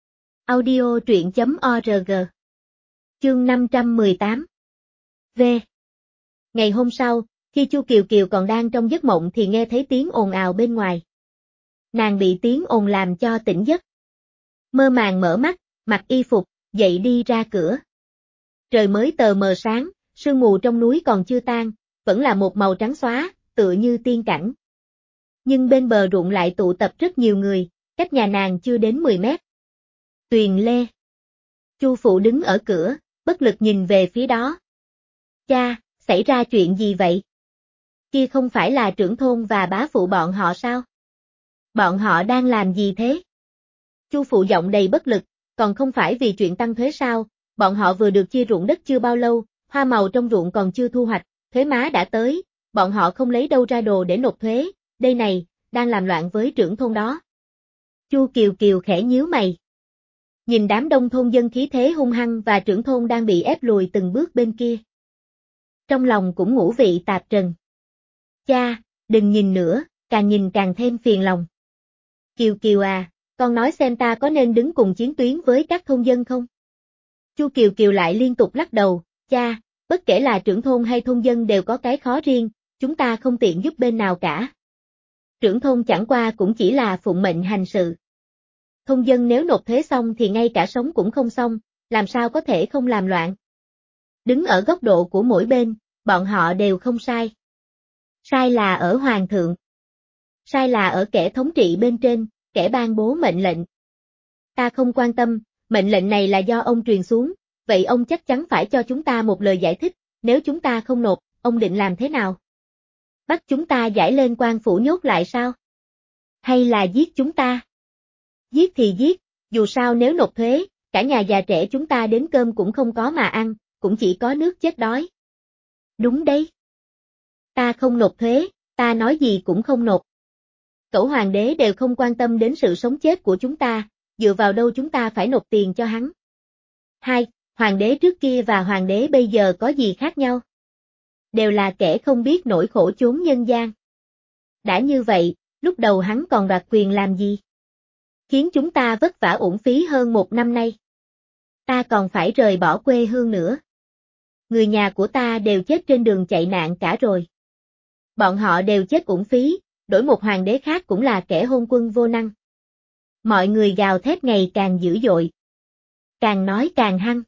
Audio truyện chấm org. Chương năm trăm mười tám. V. Ngày hôm sau, khi Chu Kiều Kiều còn đang trong giấc mộng thì nghe thấy tiếng ồn ào bên ngoài. Nàng bị tiếng ồn làm cho tỉnh giấc. Mơ màng mở mắt, mặc y phục, dậy đi ra cửa. Trời mới tờ mờ sáng, sương mù trong núi còn chưa tan, vẫn là một màu trắng xóa, tựa như tiên cảnh. Nhưng bên bờ ruộng lại tụ tập rất nhiều người, cách nhà nàng chưa đến mười mét. Tuyền Lê. Chu phụ đứng ở cửa, bất lực nhìn về phía đó. Cha, xảy ra chuyện gì vậy? Kia không phải là trưởng thôn và bá phụ bọn họ sao? Bọn họ đang làm gì thế? Chu phụ giọng đầy bất lực, còn không phải vì chuyện tăng thuế sao? Bọn họ vừa được chia ruộng đất chưa bao lâu, hoa màu trong ruộng còn chưa thu hoạch, thuế má đã tới, bọn họ không lấy đâu ra đồ để nộp thuế, đây này, đang làm loạn với trưởng thôn đó. Chu Kiều Kiều khẽ nhíu mày. Nhìn đám đông thôn dân khí thế hung hăng và trưởng thôn đang bị ép lùi từng bước bên kia. Trong lòng cũng ngũ vị tạp trần. Cha, đừng nhìn nữa, càng nhìn càng thêm phiền lòng. Kiều Kiều à, con nói xem ta có nên đứng cùng chiến tuyến với các thôn dân không? Chu Kiều Kiều lại liên tục lắc đầu, cha, bất kể là trưởng thôn hay thôn dân đều có cái khó riêng, chúng ta không tiện giúp bên nào cả. Trưởng thôn chẳng qua cũng chỉ là phụng mệnh hành sự. Thôn dân nếu nộp thuế xong thì ngay cả sống cũng không xong, làm sao có thể không làm loạn. Đứng ở góc độ của mỗi bên, bọn họ đều không sai. Sai là ở hoàng thượng. Sai là ở kẻ thống trị bên trên, kẻ ban bố mệnh lệnh. Ta không quan tâm, mệnh lệnh này là do ông truyền xuống, vậy ông chắc chắn phải cho chúng ta một lời giải thích, nếu chúng ta không nộp, ông định làm thế nào? Bắt chúng ta giải lên quan phủ nhốt lại sao? Hay là giết chúng ta? Giết thì giết, dù sao nếu nộp thuế, cả nhà già trẻ chúng ta đến cơm cũng không có mà ăn, cũng chỉ có nước chết đói. Đúng đấy. Ta không nộp thuế, ta nói gì cũng không nộp. Cẩu hoàng đế đều không quan tâm đến sự sống chết của chúng ta, dựa vào đâu chúng ta phải nộp tiền cho hắn. Hai, hoàng đế trước kia và hoàng đế bây giờ có gì khác nhau? Đều là kẻ không biết nỗi khổ chốn nhân gian. Đã như vậy, lúc đầu hắn còn đoạt quyền làm gì? Khiến chúng ta vất vả uổng phí hơn một năm nay. Ta còn phải rời bỏ quê hương nữa. Người nhà của ta đều chết trên đường chạy nạn cả rồi. Bọn họ đều chết uổng phí, đổi một hoàng đế khác cũng là kẻ hôn quân vô năng. Mọi người gào thét ngày càng dữ dội. Càng nói càng hăng.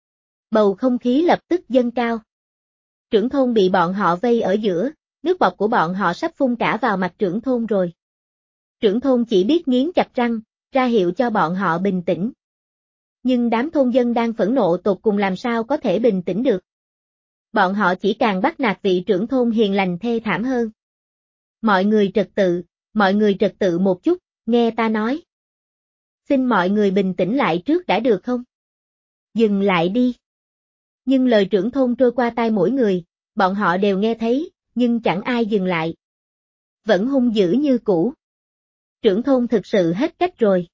Bầu không khí lập tức dâng cao. Trưởng thôn bị bọn họ vây ở giữa, nước bọt của bọn họ sắp phun cả vào mặt trưởng thôn rồi. Trưởng thôn chỉ biết nghiến chặt răng, ra hiệu cho bọn họ bình tĩnh. Nhưng đám thôn dân đang phẫn nộ tột cùng làm sao có thể bình tĩnh được. Bọn họ chỉ càng bắt nạt vị trưởng thôn hiền lành thê thảm hơn. Mọi người trật tự, mọi người trật tự một chút, nghe ta nói. Xin mọi người bình tĩnh lại trước đã được không? Dừng lại đi. Nhưng lời trưởng thôn trôi qua tai mỗi người, bọn họ đều nghe thấy, nhưng chẳng ai dừng lại. Vẫn hung dữ như cũ. Trưởng thôn thực sự hết cách rồi.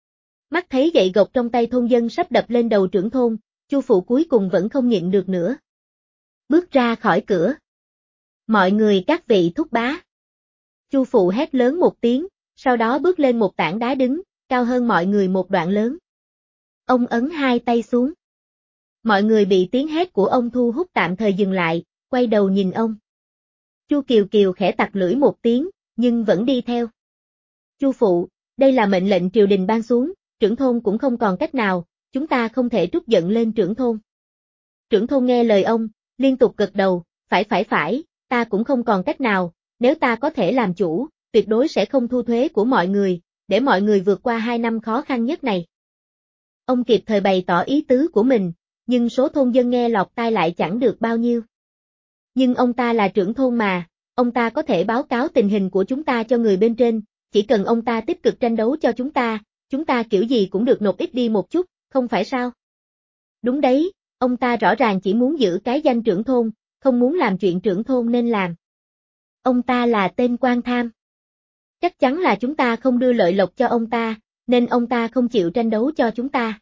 Mắt thấy gậy gộc trong tay thôn dân sắp đập lên đầu trưởng thôn, Chu phụ cuối cùng vẫn không nhịn được nữa. Bước ra khỏi cửa. Mọi người các vị thúc bá. Chu phụ hét lớn một tiếng, sau đó bước lên một tảng đá đứng, cao hơn mọi người một đoạn lớn. Ông ấn hai tay xuống. Mọi người bị tiếng hét của ông thu hút tạm thời dừng lại, quay đầu nhìn ông. Chu Kiều Kiều khẽ tặc lưỡi một tiếng, nhưng vẫn đi theo. Chu phụ, đây là mệnh lệnh triều đình ban xuống, trưởng thôn cũng không còn cách nào, chúng ta không thể trút giận lên trưởng thôn. Trưởng thôn nghe lời ông, liên tục gật đầu, phải phải phải, ta cũng không còn cách nào, nếu ta có thể làm chủ, tuyệt đối sẽ không thu thuế của mọi người, để mọi người vượt qua hai năm khó khăn nhất này. Ông kịp thời bày tỏ ý tứ của mình, nhưng số thôn dân nghe lọt tai lại chẳng được bao nhiêu. Nhưng ông ta là trưởng thôn mà, ông ta có thể báo cáo tình hình của chúng ta cho người bên trên, chỉ cần ông ta tích cực tranh đấu cho chúng ta, chúng ta kiểu gì cũng được nộp ít đi một chút, không phải sao? Đúng đấy, ông ta rõ ràng chỉ muốn giữ cái danh trưởng thôn, không muốn làm chuyện trưởng thôn nên làm. Ông ta là tên quan tham. Chắc chắn là chúng ta không đưa lợi lộc cho ông ta, nên ông ta không chịu tranh đấu cho chúng ta.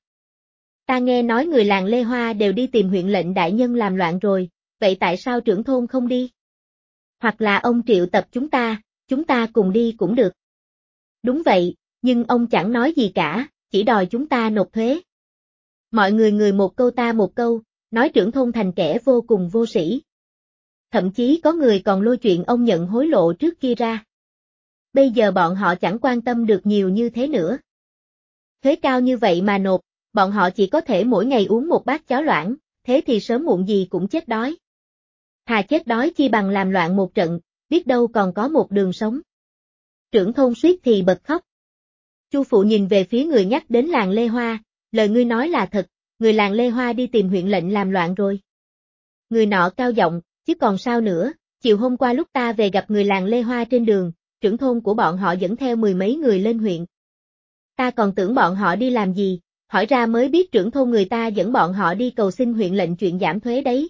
Ta nghe nói người làng Lê Hoa đều đi tìm huyện lệnh đại nhân làm loạn rồi, vậy tại sao trưởng thôn không đi? Hoặc là ông triệu tập chúng ta, chúng ta cùng đi cũng được. Đúng vậy, nhưng ông chẳng nói gì cả, chỉ đòi chúng ta nộp thuế. Mọi người người một câu ta một câu, nói trưởng thôn thành kẻ vô cùng vô sĩ. Thậm chí có người còn lôi chuyện ông nhận hối lộ trước kia ra. Bây giờ bọn họ chẳng quan tâm được nhiều như thế nữa. Thuế cao như vậy mà nộp, bọn họ chỉ có thể mỗi ngày uống một bát cháo loãng, thế thì sớm muộn gì cũng chết đói. Thà chết đói chi bằng làm loạn một trận, biết đâu còn có một đường sống. Trưởng thôn suýt thì bật khóc. Chu phụ nhìn về phía người nhắc đến làng Lê Hoa, lời ngươi nói là thật, người làng Lê Hoa đi tìm huyện lệnh làm loạn rồi. Người nọ cao giọng, chứ còn sao nữa, chiều hôm qua lúc ta về gặp người làng Lê Hoa trên đường, trưởng thôn của bọn họ dẫn theo mười mấy người lên huyện. Ta còn tưởng bọn họ đi làm gì, hỏi ra mới biết trưởng thôn người ta dẫn bọn họ đi cầu xin huyện lệnh chuyện giảm thuế đấy.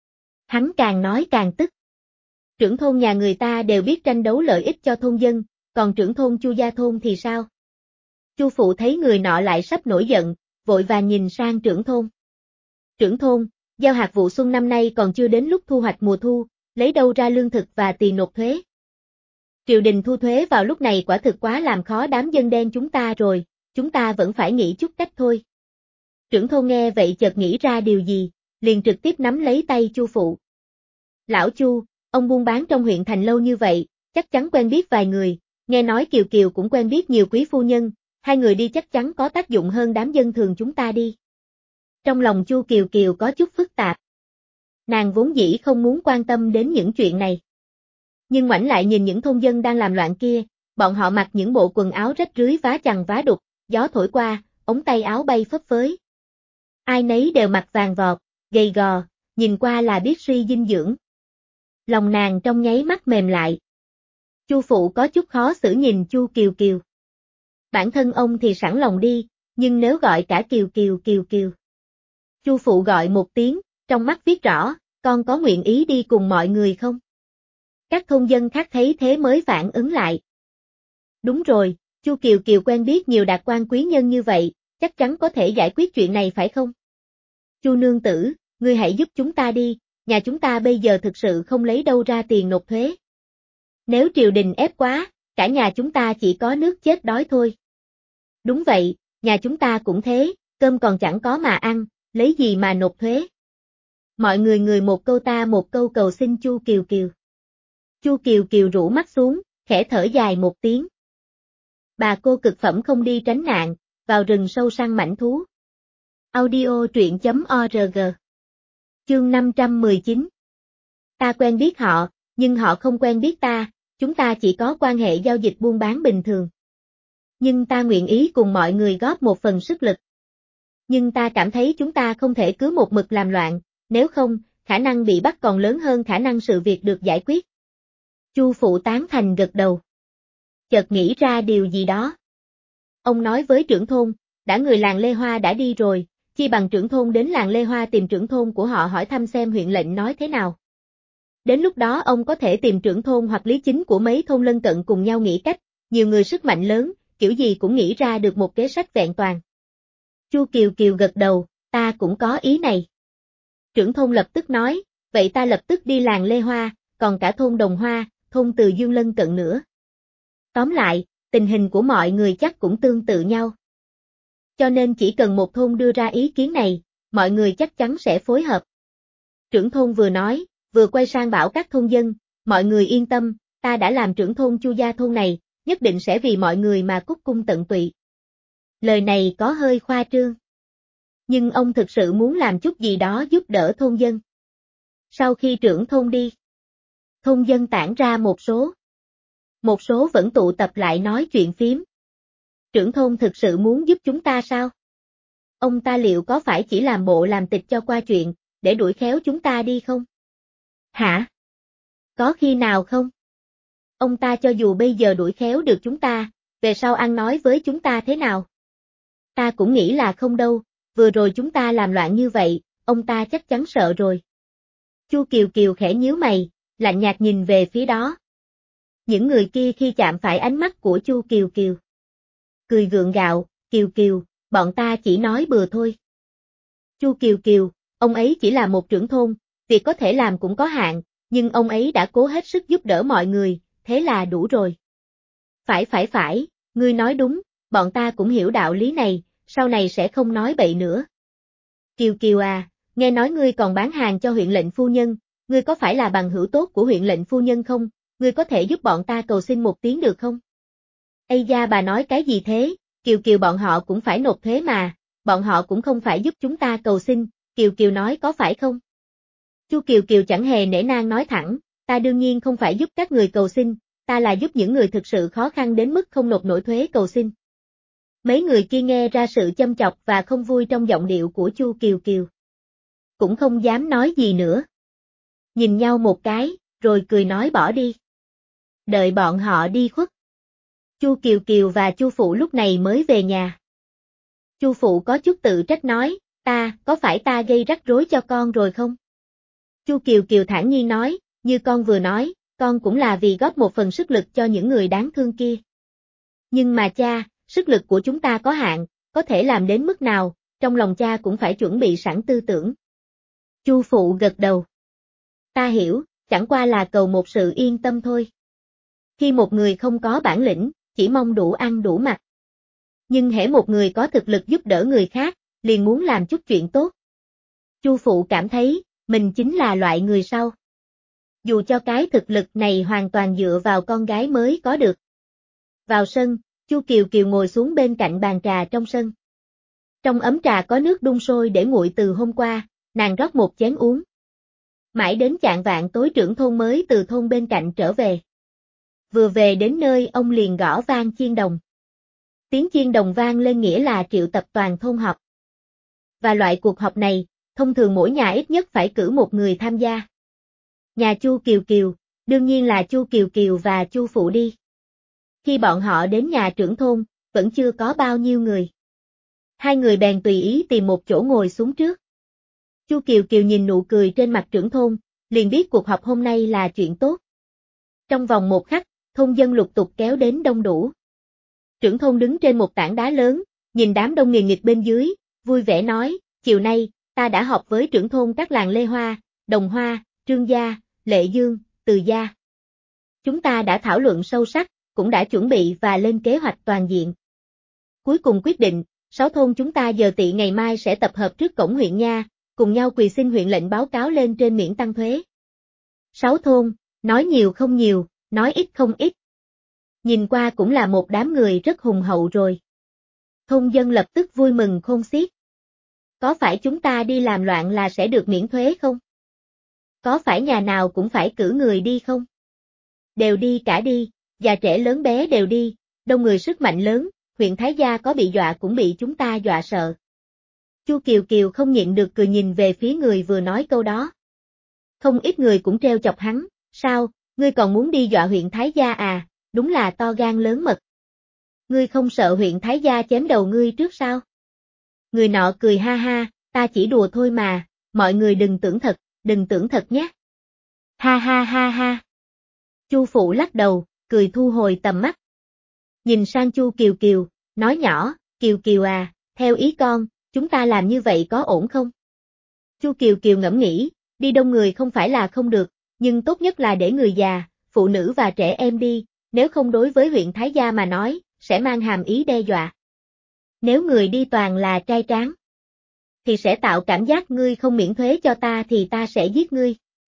Hắn càng nói càng tức. Trưởng thôn nhà người ta đều biết tranh đấu lợi ích cho thôn dân, còn trưởng thôn Chu Gia thôn thì sao? Chu phụ thấy người nọ lại sắp nổi giận, vội vàng nhìn sang trưởng thôn. Trưởng thôn, gieo hạt vụ xuân năm nay còn chưa đến lúc thu hoạch mùa thu, lấy đâu ra lương thực và tiền nộp thuế? Triều đình thu thuế vào lúc này quả thực quá làm khó đám dân đen chúng ta rồi, chúng ta vẫn phải nghĩ chút cách thôi. Trưởng thôn nghe vậy chợt nghĩ ra điều gì, liền trực tiếp nắm lấy tay Chu phụ. Lão Chu, ông buôn bán trong huyện thành lâu như vậy, chắc chắn quen biết vài người, nghe nói Kiều Kiều cũng quen biết nhiều quý phu nhân, hai người đi chắc chắn có tác dụng hơn đám dân thường chúng ta đi. Trong lòng Chu Kiều Kiều có chút phức tạp. Nàng vốn dĩ không muốn quan tâm đến những chuyện này. Nhưng ngoảnh lại nhìn những thôn dân đang làm loạn kia, bọn họ mặc những bộ quần áo rách rưới vá chằng vá đục, gió thổi qua, ống tay áo bay phấp phới. Ai nấy đều mặc vàng vọt, gầy gò, nhìn qua là biết suy dinh dưỡng. Lòng nàng trong nháy mắt mềm lại. Chu phụ có chút khó xử nhìn Chu Kiều Kiều. Bản thân ông thì sẵn lòng đi, nhưng nếu gọi cả Kiều Kiều Kiều Kiều. Chu phụ gọi một tiếng, trong mắt viết rõ, con có nguyện ý đi cùng mọi người không? Các thôn dân khác thấy thế mới phản ứng lại. Đúng rồi, Chu Kiều Kiều quen biết nhiều đạt quan quý nhân như vậy, chắc chắn có thể giải quyết chuyện này phải không? Chu nương tử, ngươi hãy giúp chúng ta đi, nhà chúng ta bây giờ thực sự không lấy đâu ra tiền nộp thuế. Nếu triều đình ép quá, cả nhà chúng ta chỉ có nước chết đói thôi. Đúng vậy, nhà chúng ta cũng thế, cơm còn chẳng có mà ăn, lấy gì mà nộp thuế. Mọi người người một câu ta một câu cầu xin Chu Kiều Kiều. Chu Kiều Kiều rũ mắt xuống, khẽ thở dài một tiếng. Bà cô cực phẩm không đi tránh nạn, vào rừng sâu săn mãnh thú. Audio truyện chấm org. Chương năm trăm mười chín. Ta quen biết họ, nhưng họ không quen biết ta, chúng ta chỉ có quan hệ giao dịch buôn bán bình thường. Nhưng ta nguyện ý cùng mọi người góp một phần sức lực. Nhưng ta cảm thấy chúng ta không thể cứ một mực làm loạn, nếu không, khả năng bị bắt còn lớn hơn khả năng sự việc được giải quyết. Chu phụ tán thành gật đầu. Chợt nghĩ ra điều gì đó. Ông nói với trưởng thôn, đã người làng Lê Hoa đã đi rồi, chi bằng trưởng thôn đến làng Lê Hoa tìm trưởng thôn của họ hỏi thăm xem huyện lệnh nói thế nào. Đến lúc đó ông có thể tìm trưởng thôn hoặc lý chính của mấy thôn lân cận cùng nhau nghĩ cách, nhiều người sức mạnh lớn, kiểu gì cũng nghĩ ra được một kế sách vẹn toàn. Chu Kiều Kiều gật đầu, ta cũng có ý này. Trưởng thôn lập tức nói, vậy ta lập tức đi làng Lê Hoa, còn cả thôn Đồng Hoa, thôn Từ Dương lân cận nữa. Tóm lại, tình hình của mọi người chắc cũng tương tự nhau. Cho nên chỉ cần một thôn đưa ra ý kiến này, mọi người chắc chắn sẽ phối hợp. Trưởng thôn vừa nói, vừa quay sang bảo các thôn dân, mọi người yên tâm, ta đã làm trưởng thôn Chu Gia thôn này, nhất định sẽ vì mọi người mà cúc cung tận tụy. Lời này có hơi khoa trương. Nhưng ông thực sự muốn làm chút gì đó giúp đỡ thôn dân. Sau khi trưởng thôn đi, thôn dân tản ra một số. Một số vẫn tụ tập lại nói chuyện phím. Trưởng thôn thực sự muốn giúp chúng ta sao? Ông ta liệu có phải chỉ làm bộ làm tịch cho qua chuyện, để đuổi khéo chúng ta đi không? Hả? Có khi nào không? Ông ta cho dù bây giờ đuổi khéo được chúng ta, về sau ăn nói với chúng ta thế nào? Ta cũng nghĩ là không đâu, vừa rồi chúng ta làm loạn như vậy, ông ta chắc chắn sợ rồi. Chu Kiều Kiều khẽ nhíu mày, lạnh nhạt nhìn về phía đó. Những người kia khi chạm phải ánh mắt của Chu Kiều Kiều, cười gượng gạo, Kiều Kiều, bọn ta chỉ nói bừa thôi. Chu Kiều Kiều, ông ấy chỉ là một trưởng thôn, việc có thể làm cũng có hạn, nhưng ông ấy đã cố hết sức giúp đỡ mọi người, thế là đủ rồi. Phải phải phải, ngươi nói đúng, bọn ta cũng hiểu đạo lý này, sau này sẽ không nói bậy nữa. Kiều Kiều à, nghe nói ngươi còn bán hàng cho huyện lệnh phu nhân, ngươi có phải là bằng hữu tốt của huyện lệnh phu nhân không, ngươi có thể giúp bọn ta cầu xin một tiếng được không? Ây da bà nói cái gì thế, Kiều Kiều bọn họ cũng phải nộp thuế mà, bọn họ cũng không phải giúp chúng ta cầu xin, Kiều Kiều nói có phải không? Chu Kiều Kiều chẳng hề nể nang nói thẳng, ta đương nhiên không phải giúp các người cầu xin, ta là giúp những người thực sự khó khăn đến mức không nộp nổi thuế cầu xin. Mấy người kia nghe ra sự châm chọc và không vui trong giọng điệu của Chu Kiều Kiều. Cũng không dám nói gì nữa. Nhìn nhau một cái, rồi cười nói bỏ đi. Đợi bọn họ đi khuất. Chu Kiều Kiều và Chu Phụ lúc này mới về nhà. Chu Phụ có chút tự trách nói, ta, có phải ta gây rắc rối cho con rồi không? Chu Kiều Kiều thản nhiên nói, như con vừa nói, con cũng là vì góp một phần sức lực cho những người đáng thương kia. Nhưng mà cha, sức lực của chúng ta có hạn, có thể làm đến mức nào, trong lòng cha cũng phải chuẩn bị sẵn tư tưởng. Chu Phụ gật đầu. Ta hiểu, chẳng qua là cầu một sự yên tâm thôi. Khi một người không có bản lĩnh, chỉ mong đủ ăn đủ mặc. Nhưng hễ một người có thực lực giúp đỡ người khác, liền muốn làm chút chuyện tốt. Chu Phụ cảm thấy, mình chính là loại người sau. Dù cho cái thực lực này hoàn toàn dựa vào con gái mới có được. Vào sân, Chu Kiều Kiều ngồi xuống bên cạnh bàn trà trong sân. Trong ấm trà có nước đun sôi để nguội từ hôm qua, nàng rót một chén uống. Mãi đến chạng vạng tối trưởng thôn mới từ thôn bên cạnh trở về. Vừa về đến nơi ông liền gõ vang chiên đồng. Tiếng chiên đồng vang lên nghĩa là triệu tập toàn thôn họp. Và loại cuộc họp này, thông thường mỗi nhà ít nhất phải cử một người tham gia. Nhà Chu Kiều Kiều, đương nhiên là Chu Kiều Kiều và Chu Phụ đi. Khi bọn họ đến nhà trưởng thôn, vẫn chưa có bao nhiêu người. Hai người bèn tùy ý tìm một chỗ ngồi xuống trước. Chu Kiều Kiều nhìn nụ cười trên mặt trưởng thôn, liền biết cuộc họp hôm nay là chuyện tốt. Trong vòng một khắc, thôn dân lục tục kéo đến đông đủ. Trưởng thôn đứng trên một tảng đá lớn, nhìn đám đông nghiền nghịch bên dưới, vui vẻ nói, chiều nay, ta đã họp với trưởng thôn các làng Lê Hoa, Đồng Hoa, Trương Gia, Lệ Dương, Từ Gia. Chúng ta đã thảo luận sâu sắc, cũng đã chuẩn bị và lên kế hoạch toàn diện. Cuối cùng quyết định, sáu thôn chúng ta giờ tị ngày mai sẽ tập hợp trước cổng huyện nha, cùng nhau quỳ xin huyện lệnh báo cáo lên trên miễn tăng thuế. Sáu thôn, nói nhiều không nhiều, nói ít không ít. Nhìn qua cũng là một đám người rất hùng hậu rồi. Thôn dân lập tức vui mừng khôn xiết. Có phải chúng ta đi làm loạn là sẽ được miễn thuế không? Có phải nhà nào cũng phải cử người đi không? Đều đi cả đi, già trẻ lớn bé đều đi, đông người sức mạnh lớn, huyện Thái Gia có bị dọa cũng bị chúng ta dọa sợ. Chu Kiều Kiều không nhịn được cười nhìn về phía người vừa nói câu đó. Không ít người cũng treo chọc hắn, sao, ngươi còn muốn đi dọa huyện Thái Gia à, đúng là to gan lớn mật. Ngươi không sợ huyện Thái Gia chém đầu ngươi trước sao? Người nọ cười ha ha, ta chỉ đùa thôi mà, mọi người đừng tưởng thật, đừng tưởng thật nhé. Ha ha ha ha. Chu Phụ lắc đầu, cười thu hồi tầm mắt. Nhìn sang Chu Kiều Kiều, nói nhỏ, Kiều Kiều à, theo ý con, chúng ta làm như vậy có ổn không? Chu Kiều Kiều ngẫm nghĩ, đi đông người không phải là không được, nhưng tốt nhất là để người già, phụ nữ và trẻ em đi, nếu không đối với huyện Thái Gia mà nói, sẽ mang hàm ý đe dọa. Nếu người đi toàn là trai tráng, thì sẽ tạo cảm giác ngươi không miễn thuế cho ta thì ta sẽ giết ngươi.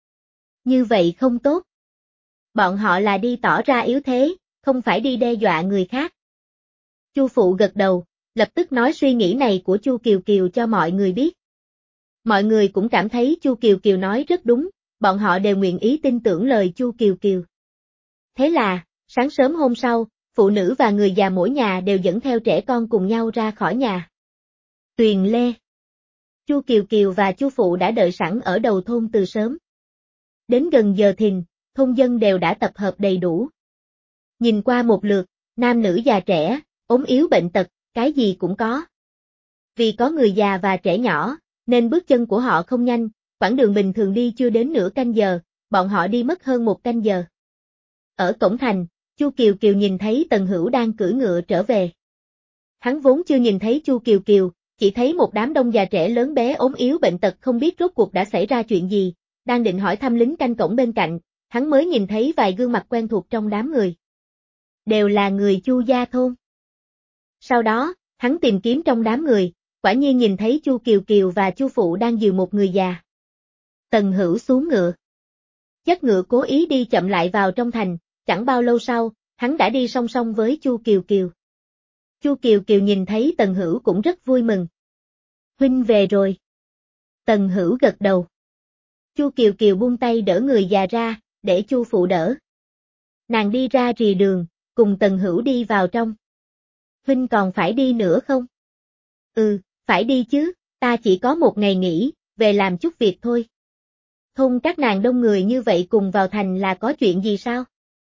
Như vậy không tốt. Bọn họ là đi tỏ ra yếu thế, không phải đi đe dọa người khác. Chu Phụ gật đầu, lập tức nói suy nghĩ này của Chu Kiều Kiều cho mọi người biết. Mọi người cũng cảm thấy Chu Kiều Kiều nói rất đúng, bọn họ đều nguyện ý tin tưởng lời Chu Kiều Kiều. Thế là, sáng sớm hôm sau, phụ nữ và người già mỗi nhà đều dẫn theo trẻ con cùng nhau ra khỏi nhà. Tuyền Lê. Chu Kiều Kiều và Chu Phụ đã đợi sẵn ở đầu thôn từ sớm. Đến gần giờ thìn, thôn dân đều đã tập hợp đầy đủ. Nhìn qua một lượt, nam nữ già trẻ, ốm yếu bệnh tật, cái gì cũng có. Vì có người già và trẻ nhỏ, nên bước chân của họ không nhanh, quãng đường bình thường đi chưa đến nửa canh giờ, bọn họ đi mất hơn một canh giờ. Ở cổng thành, Chu Kiều Kiều nhìn thấy Tần Hữu đang cưỡi ngựa trở về. Hắn vốn chưa nhìn thấy Chu Kiều Kiều, chỉ thấy một đám đông già trẻ lớn bé ốm yếu bệnh tật không biết rốt cuộc đã xảy ra chuyện gì, đang định hỏi thăm lính canh cổng bên cạnh, hắn mới nhìn thấy vài gương mặt quen thuộc trong đám người. Đều là người Chu gia thôn. Sau đó, hắn tìm kiếm trong đám người, quả nhiên nhìn thấy Chu Kiều Kiều và Chu Phụ đang dìu một người già. Tần Hữu xuống ngựa. Dắt ngựa cố ý đi chậm lại vào trong thành, chẳng bao lâu sau, hắn đã đi song song với Chu Kiều Kiều. Chu Kiều Kiều nhìn thấy Tần Hữu cũng rất vui mừng. Huynh về rồi. Tần Hữu gật đầu. Chu Kiều Kiều buông tay đỡ người già ra, để Chu Phụ đỡ. Nàng đi ra rìa đường, cùng Tần Hữu đi vào trong. Huynh còn phải đi nữa không? Ừ, phải đi chứ, ta chỉ có một ngày nghỉ, về làm chút việc thôi. Thôn các nàng đông người như vậy cùng vào thành là có chuyện gì sao?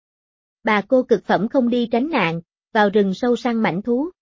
Bà cô cực phẩm không đi tránh nạn, vào rừng sâu săn mãnh thú.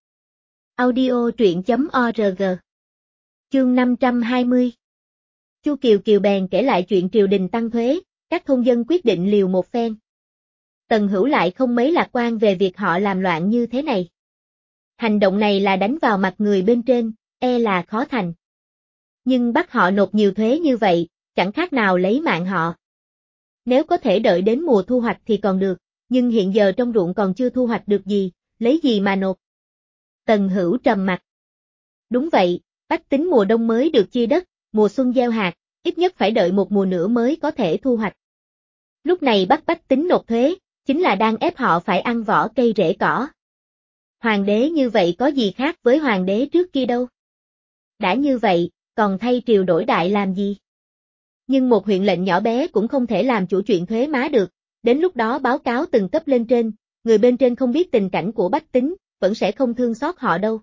Audio truyện chấm org. Chương năm trăm hai mươi. Chu Kiều Kiều bèn kể lại chuyện triều đình tăng thuế, các thôn dân quyết định liều một phen. Tần Hữu lại không mấy lạc quan về việc họ làm loạn như thế này. Hành động này là đánh vào mặt người bên trên, e là khó thành. Nhưng bắt họ nộp nhiều thuế như vậy, chẳng khác nào lấy mạng họ. Nếu có thể đợi đến mùa thu hoạch thì còn được, nhưng hiện giờ trong ruộng còn chưa thu hoạch được gì, lấy gì mà nộp? Tần Hữu trầm mặt. Đúng vậy, bách tính mùa đông mới được chia đất, mùa xuân gieo hạt, ít nhất phải đợi một mùa nữa mới có thể thu hoạch. Lúc này bắt bách tính nộp thuế, chính là đang ép họ phải ăn vỏ cây rễ cỏ. Hoàng đế như vậy có gì khác với hoàng đế trước kia đâu. Đã như vậy, còn thay triều đổi đại làm gì? Nhưng một huyện lệnh nhỏ bé cũng không thể làm chủ chuyện thuế má được, đến lúc đó báo cáo từng cấp lên trên, người bên trên không biết tình cảnh của bách tính, vẫn sẽ không thương xót họ đâu.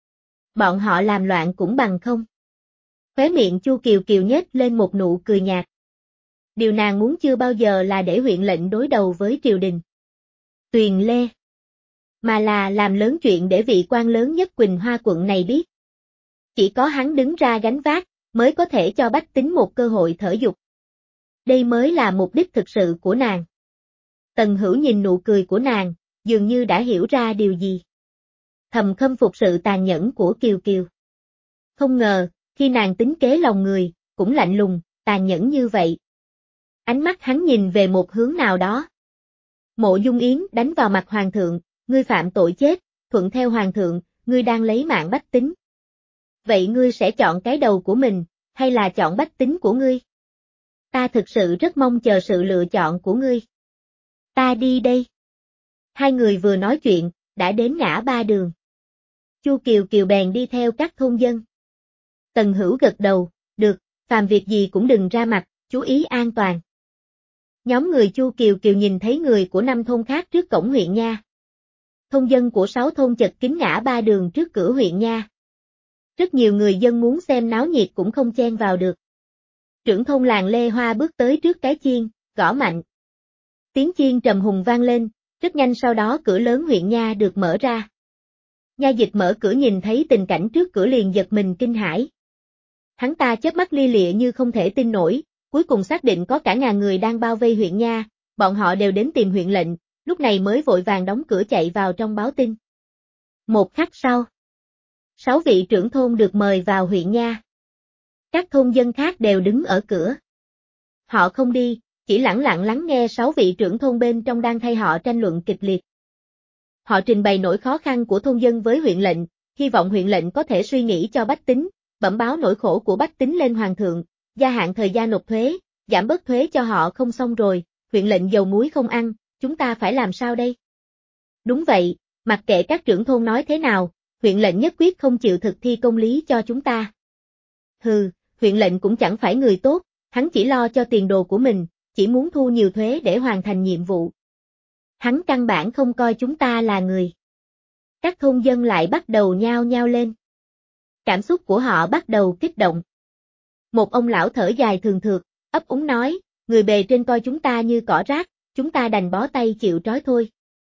Bọn họ làm loạn cũng bằng không. Khóe miệng Chu Kiều Kiều nhếch lên một nụ cười nhạt. Điều nàng muốn chưa bao giờ là để huyện lệnh đối đầu với triều đình. Tuyền Lê. Mà là làm lớn chuyện để vị quan lớn nhất Quỳnh Hoa quận này biết. Chỉ có hắn đứng ra gánh vác, mới có thể cho bách tính một cơ hội thở dục. Đây mới là mục đích thực sự của nàng. Tần Hữu nhìn nụ cười của nàng, dường như đã hiểu ra điều gì. Thầm khâm phục sự tàn nhẫn của Kiều Kiều. Không ngờ, khi nàng tính kế lòng người, cũng lạnh lùng, tàn nhẫn như vậy. Ánh mắt hắn nhìn về một hướng nào đó. Mộ Dung Yến đánh vào mặt hoàng thượng, ngươi phạm tội chết, thuận theo hoàng thượng, ngươi đang lấy mạng bách tính. Vậy ngươi sẽ chọn cái đầu của mình, hay là chọn bách tính của ngươi? Ta thực sự rất mong chờ sự lựa chọn của ngươi. Ta đi đây. Hai người vừa nói chuyện, đã đến ngã ba đường. Chu Kiều Kiều bèn đi theo các thôn dân. Tần Hữu gật đầu, được, phàm việc gì cũng đừng ra mặt, chú ý an toàn. Nhóm người Chu Kiều Kiều nhìn thấy người của năm thôn khác trước cổng huyện nha. Thôn dân của sáu thôn chật kín ngã ba đường trước cửa huyện nha. Rất nhiều người dân muốn xem náo nhiệt cũng không chen vào được. Trưởng thôn làng Lê Hoa bước tới trước cái chiên, gõ mạnh. Tiếng chiên trầm hùng vang lên, rất nhanh sau đó cửa lớn huyện nha được mở ra. Nha dịch mở cửa nhìn thấy tình cảnh trước cửa liền giật mình kinh hãi. Hắn ta chớp mắt lia lịa như không thể tin nổi, cuối cùng xác định có cả ngàn người đang bao vây huyện nha, bọn họ đều đến tìm huyện lệnh, lúc này mới vội vàng đóng cửa chạy vào trong báo tin. Một khắc sau, sáu vị trưởng thôn được mời vào huyện nha. Các thôn dân khác đều đứng ở cửa. Họ không đi, chỉ lẳng lặng lắng nghe sáu vị trưởng thôn bên trong đang thay họ tranh luận kịch liệt. Họ trình bày nỗi khó khăn của thôn dân với huyện lệnh, hy vọng huyện lệnh có thể suy nghĩ cho bách tính, bẩm báo nỗi khổ của bách tính lên hoàng thượng, gia hạn thời gian nộp thuế, giảm bớt thuế cho họ không xong rồi, huyện lệnh dầu muối không ăn, chúng ta phải làm sao đây? Đúng vậy, mặc kệ các trưởng thôn nói thế nào, huyện lệnh nhất quyết không chịu thực thi công lý cho chúng ta. Hừ, huyện lệnh cũng chẳng phải người tốt, hắn chỉ lo cho tiền đồ của mình, chỉ muốn thu nhiều thuế để hoàn thành nhiệm vụ. Hắn căn bản không coi chúng ta là người. Các thôn dân lại bắt đầu nhao nhao lên. Cảm xúc của họ bắt đầu kích động. Một ông lão thở dài thường thượt, ấp úng nói, người bề trên coi chúng ta như cỏ rác, chúng ta đành bó tay chịu trói thôi.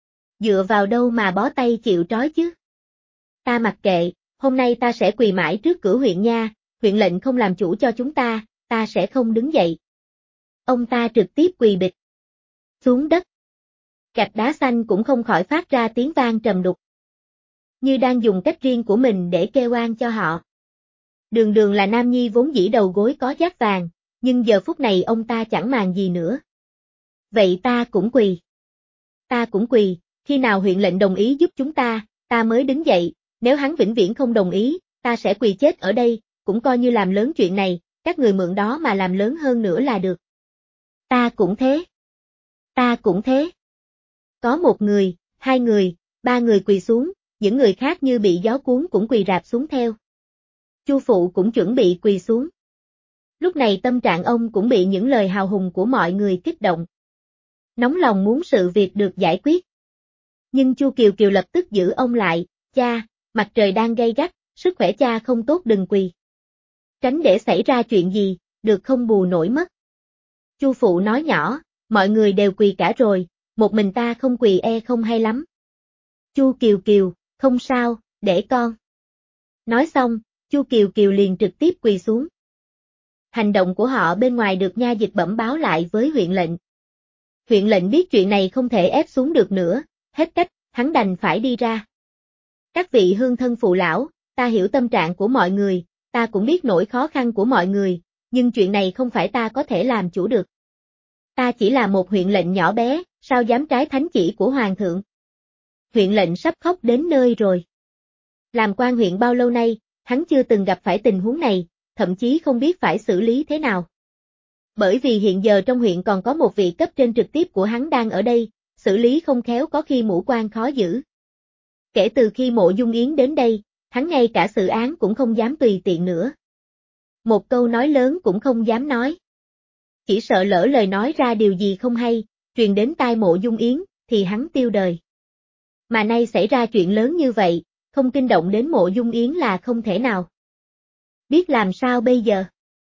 Dựa vào đâu mà bó tay chịu trói chứ? Ta mặc kệ, hôm nay ta sẽ quỳ mãi trước cửa huyện nha, huyện lệnh không làm chủ cho chúng ta, ta sẽ không đứng dậy. Ông ta trực tiếp quỳ bịch xuống đất. Gạch đá xanh cũng không khỏi phát ra tiếng vang trầm đục. Như đang dùng cách riêng của mình để kêu oan cho họ. Đường Đường là nam nhi vốn dĩ đầu gối có giác vàng, nhưng giờ phút này ông ta chẳng màng gì nữa. Vậy ta cũng quỳ. Ta cũng quỳ, khi nào huyện lệnh đồng ý giúp chúng ta, ta mới đứng dậy, nếu hắn vĩnh viễn không đồng ý, ta sẽ quỳ chết ở đây, cũng coi như làm lớn chuyện này, các người mượn đó mà làm lớn hơn nữa là được. Ta cũng thế. Ta cũng thế. Có một người, hai người, ba người quỳ xuống, những người khác như bị gió cuốn cũng quỳ rạp xuống theo. Chu phụ cũng chuẩn bị quỳ xuống. Lúc này tâm trạng ông cũng bị những lời hào hùng của mọi người kích động. Nóng lòng muốn sự việc được giải quyết. Nhưng Chu Kiều Kiều lập tức giữ ông lại, cha, mặt trời đang gay gắt, sức khỏe cha không tốt đừng quỳ. Tránh để xảy ra chuyện gì, được không bù nổi mất. Chu phụ nói nhỏ, mọi người đều quỳ cả rồi, một mình ta không quỳ e không hay lắm. Chu Kiều Kiều, không sao, để con. Nói xong, Chu Kiều Kiều liền trực tiếp quỳ xuống. Hành động của họ bên ngoài được nha dịch bẩm báo lại với huyện lệnh. Huyện lệnh biết chuyện này không thể ép xuống được nữa, hết cách, hắn đành phải đi ra. Các vị hương thân phụ lão, ta hiểu tâm trạng của mọi người, ta cũng biết nỗi khó khăn của mọi người, nhưng chuyện này không phải ta có thể làm chủ được. Ta chỉ là một huyện lệnh nhỏ bé, sao dám trái thánh chỉ của hoàng thượng. Huyện lệnh sắp khóc đến nơi rồi. Làm quan huyện bao lâu nay, hắn chưa từng gặp phải tình huống này, thậm chí không biết phải xử lý thế nào. Bởi vì hiện giờ trong huyện còn có một vị cấp trên trực tiếp của hắn đang ở đây, xử lý không khéo có khi mũ quan khó giữ. Kể từ khi Mộ Dung Yến đến đây, hắn ngay cả xử án cũng không dám tùy tiện nữa. Một câu nói lớn cũng không dám nói. Chỉ sợ lỡ lời nói ra điều gì không hay, truyền đến tai Mộ Dung Yến, thì hắn tiêu đời. Mà nay xảy ra chuyện lớn như vậy, không kinh động đến Mộ Dung Yến là không thể nào. Biết làm sao bây giờ?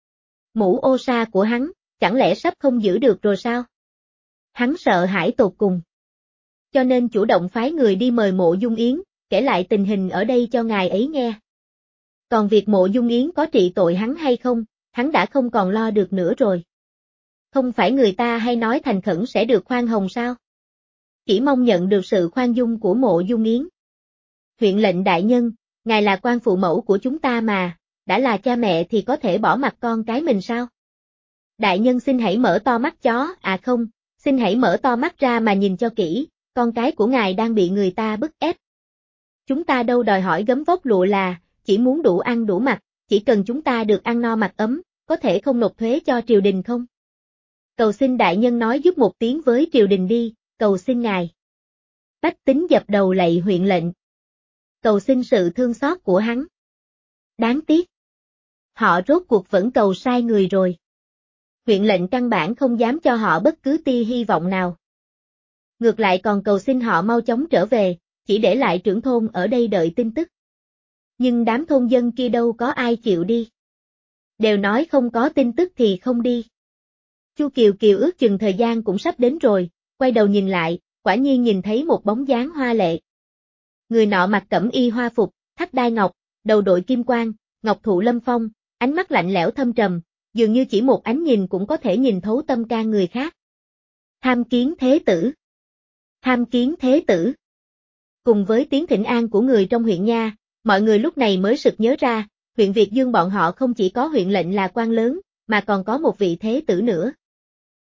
Mũ ô sa của hắn, chẳng lẽ sắp không giữ được rồi sao? Hắn sợ hãi tột cùng. Cho nên chủ động phái người đi mời Mộ Dung Yến, kể lại tình hình ở đây cho ngài ấy nghe. Còn việc Mộ Dung Yến có trị tội hắn hay không, hắn đã không còn lo được nữa rồi. Không phải người ta hay nói thành khẩn sẽ được khoan hồng sao? Chỉ mong nhận được sự khoan dung của Mộ Dung Yến. Huyện lệnh đại nhân, ngài là quan phụ mẫu của chúng ta mà, đã là cha mẹ thì có thể bỏ mặc con cái mình sao? Đại nhân xin hãy mở to mắt chó, à không, xin hãy mở to mắt ra mà nhìn cho kỹ, con cái của ngài đang bị người ta bức ép. Chúng ta đâu đòi hỏi gấm vóc lụa là, chỉ muốn đủ ăn đủ mặc, chỉ cần chúng ta được ăn no mặc ấm, có thể không nộp thuế cho triều đình không? Cầu xin đại nhân nói giúp một tiếng với triều đình đi, cầu xin ngài. Bách tính dập đầu lạy huyện lệnh. Cầu xin sự thương xót của hắn. Đáng tiếc. Họ rốt cuộc vẫn cầu sai người rồi. Huyện lệnh căn bản không dám cho họ bất cứ tia hy vọng nào. Ngược lại còn cầu xin họ mau chóng trở về, chỉ để lại trưởng thôn ở đây đợi tin tức. Nhưng đám thôn dân kia đâu có ai chịu đi. Đều nói không có tin tức thì không đi. Chu Kiều Kiều ước chừng thời gian cũng sắp đến rồi, quay đầu nhìn lại, quả nhiên nhìn thấy một bóng dáng hoa lệ. Người nọ mặc cẩm y hoa phục, thắt đai ngọc, đầu đội kim quan, ngọc thụ lâm phong, ánh mắt lạnh lẽo thâm trầm, dường như chỉ một ánh nhìn cũng có thể nhìn thấu tâm can người khác. Tham kiến thế tử. Tham kiến thế tử. Cùng với tiếng thỉnh an của người trong huyện nha, mọi người lúc này mới sực nhớ ra, huyện Việt Dương bọn họ không chỉ có huyện lệnh là quan lớn, mà còn có một vị thế tử nữa.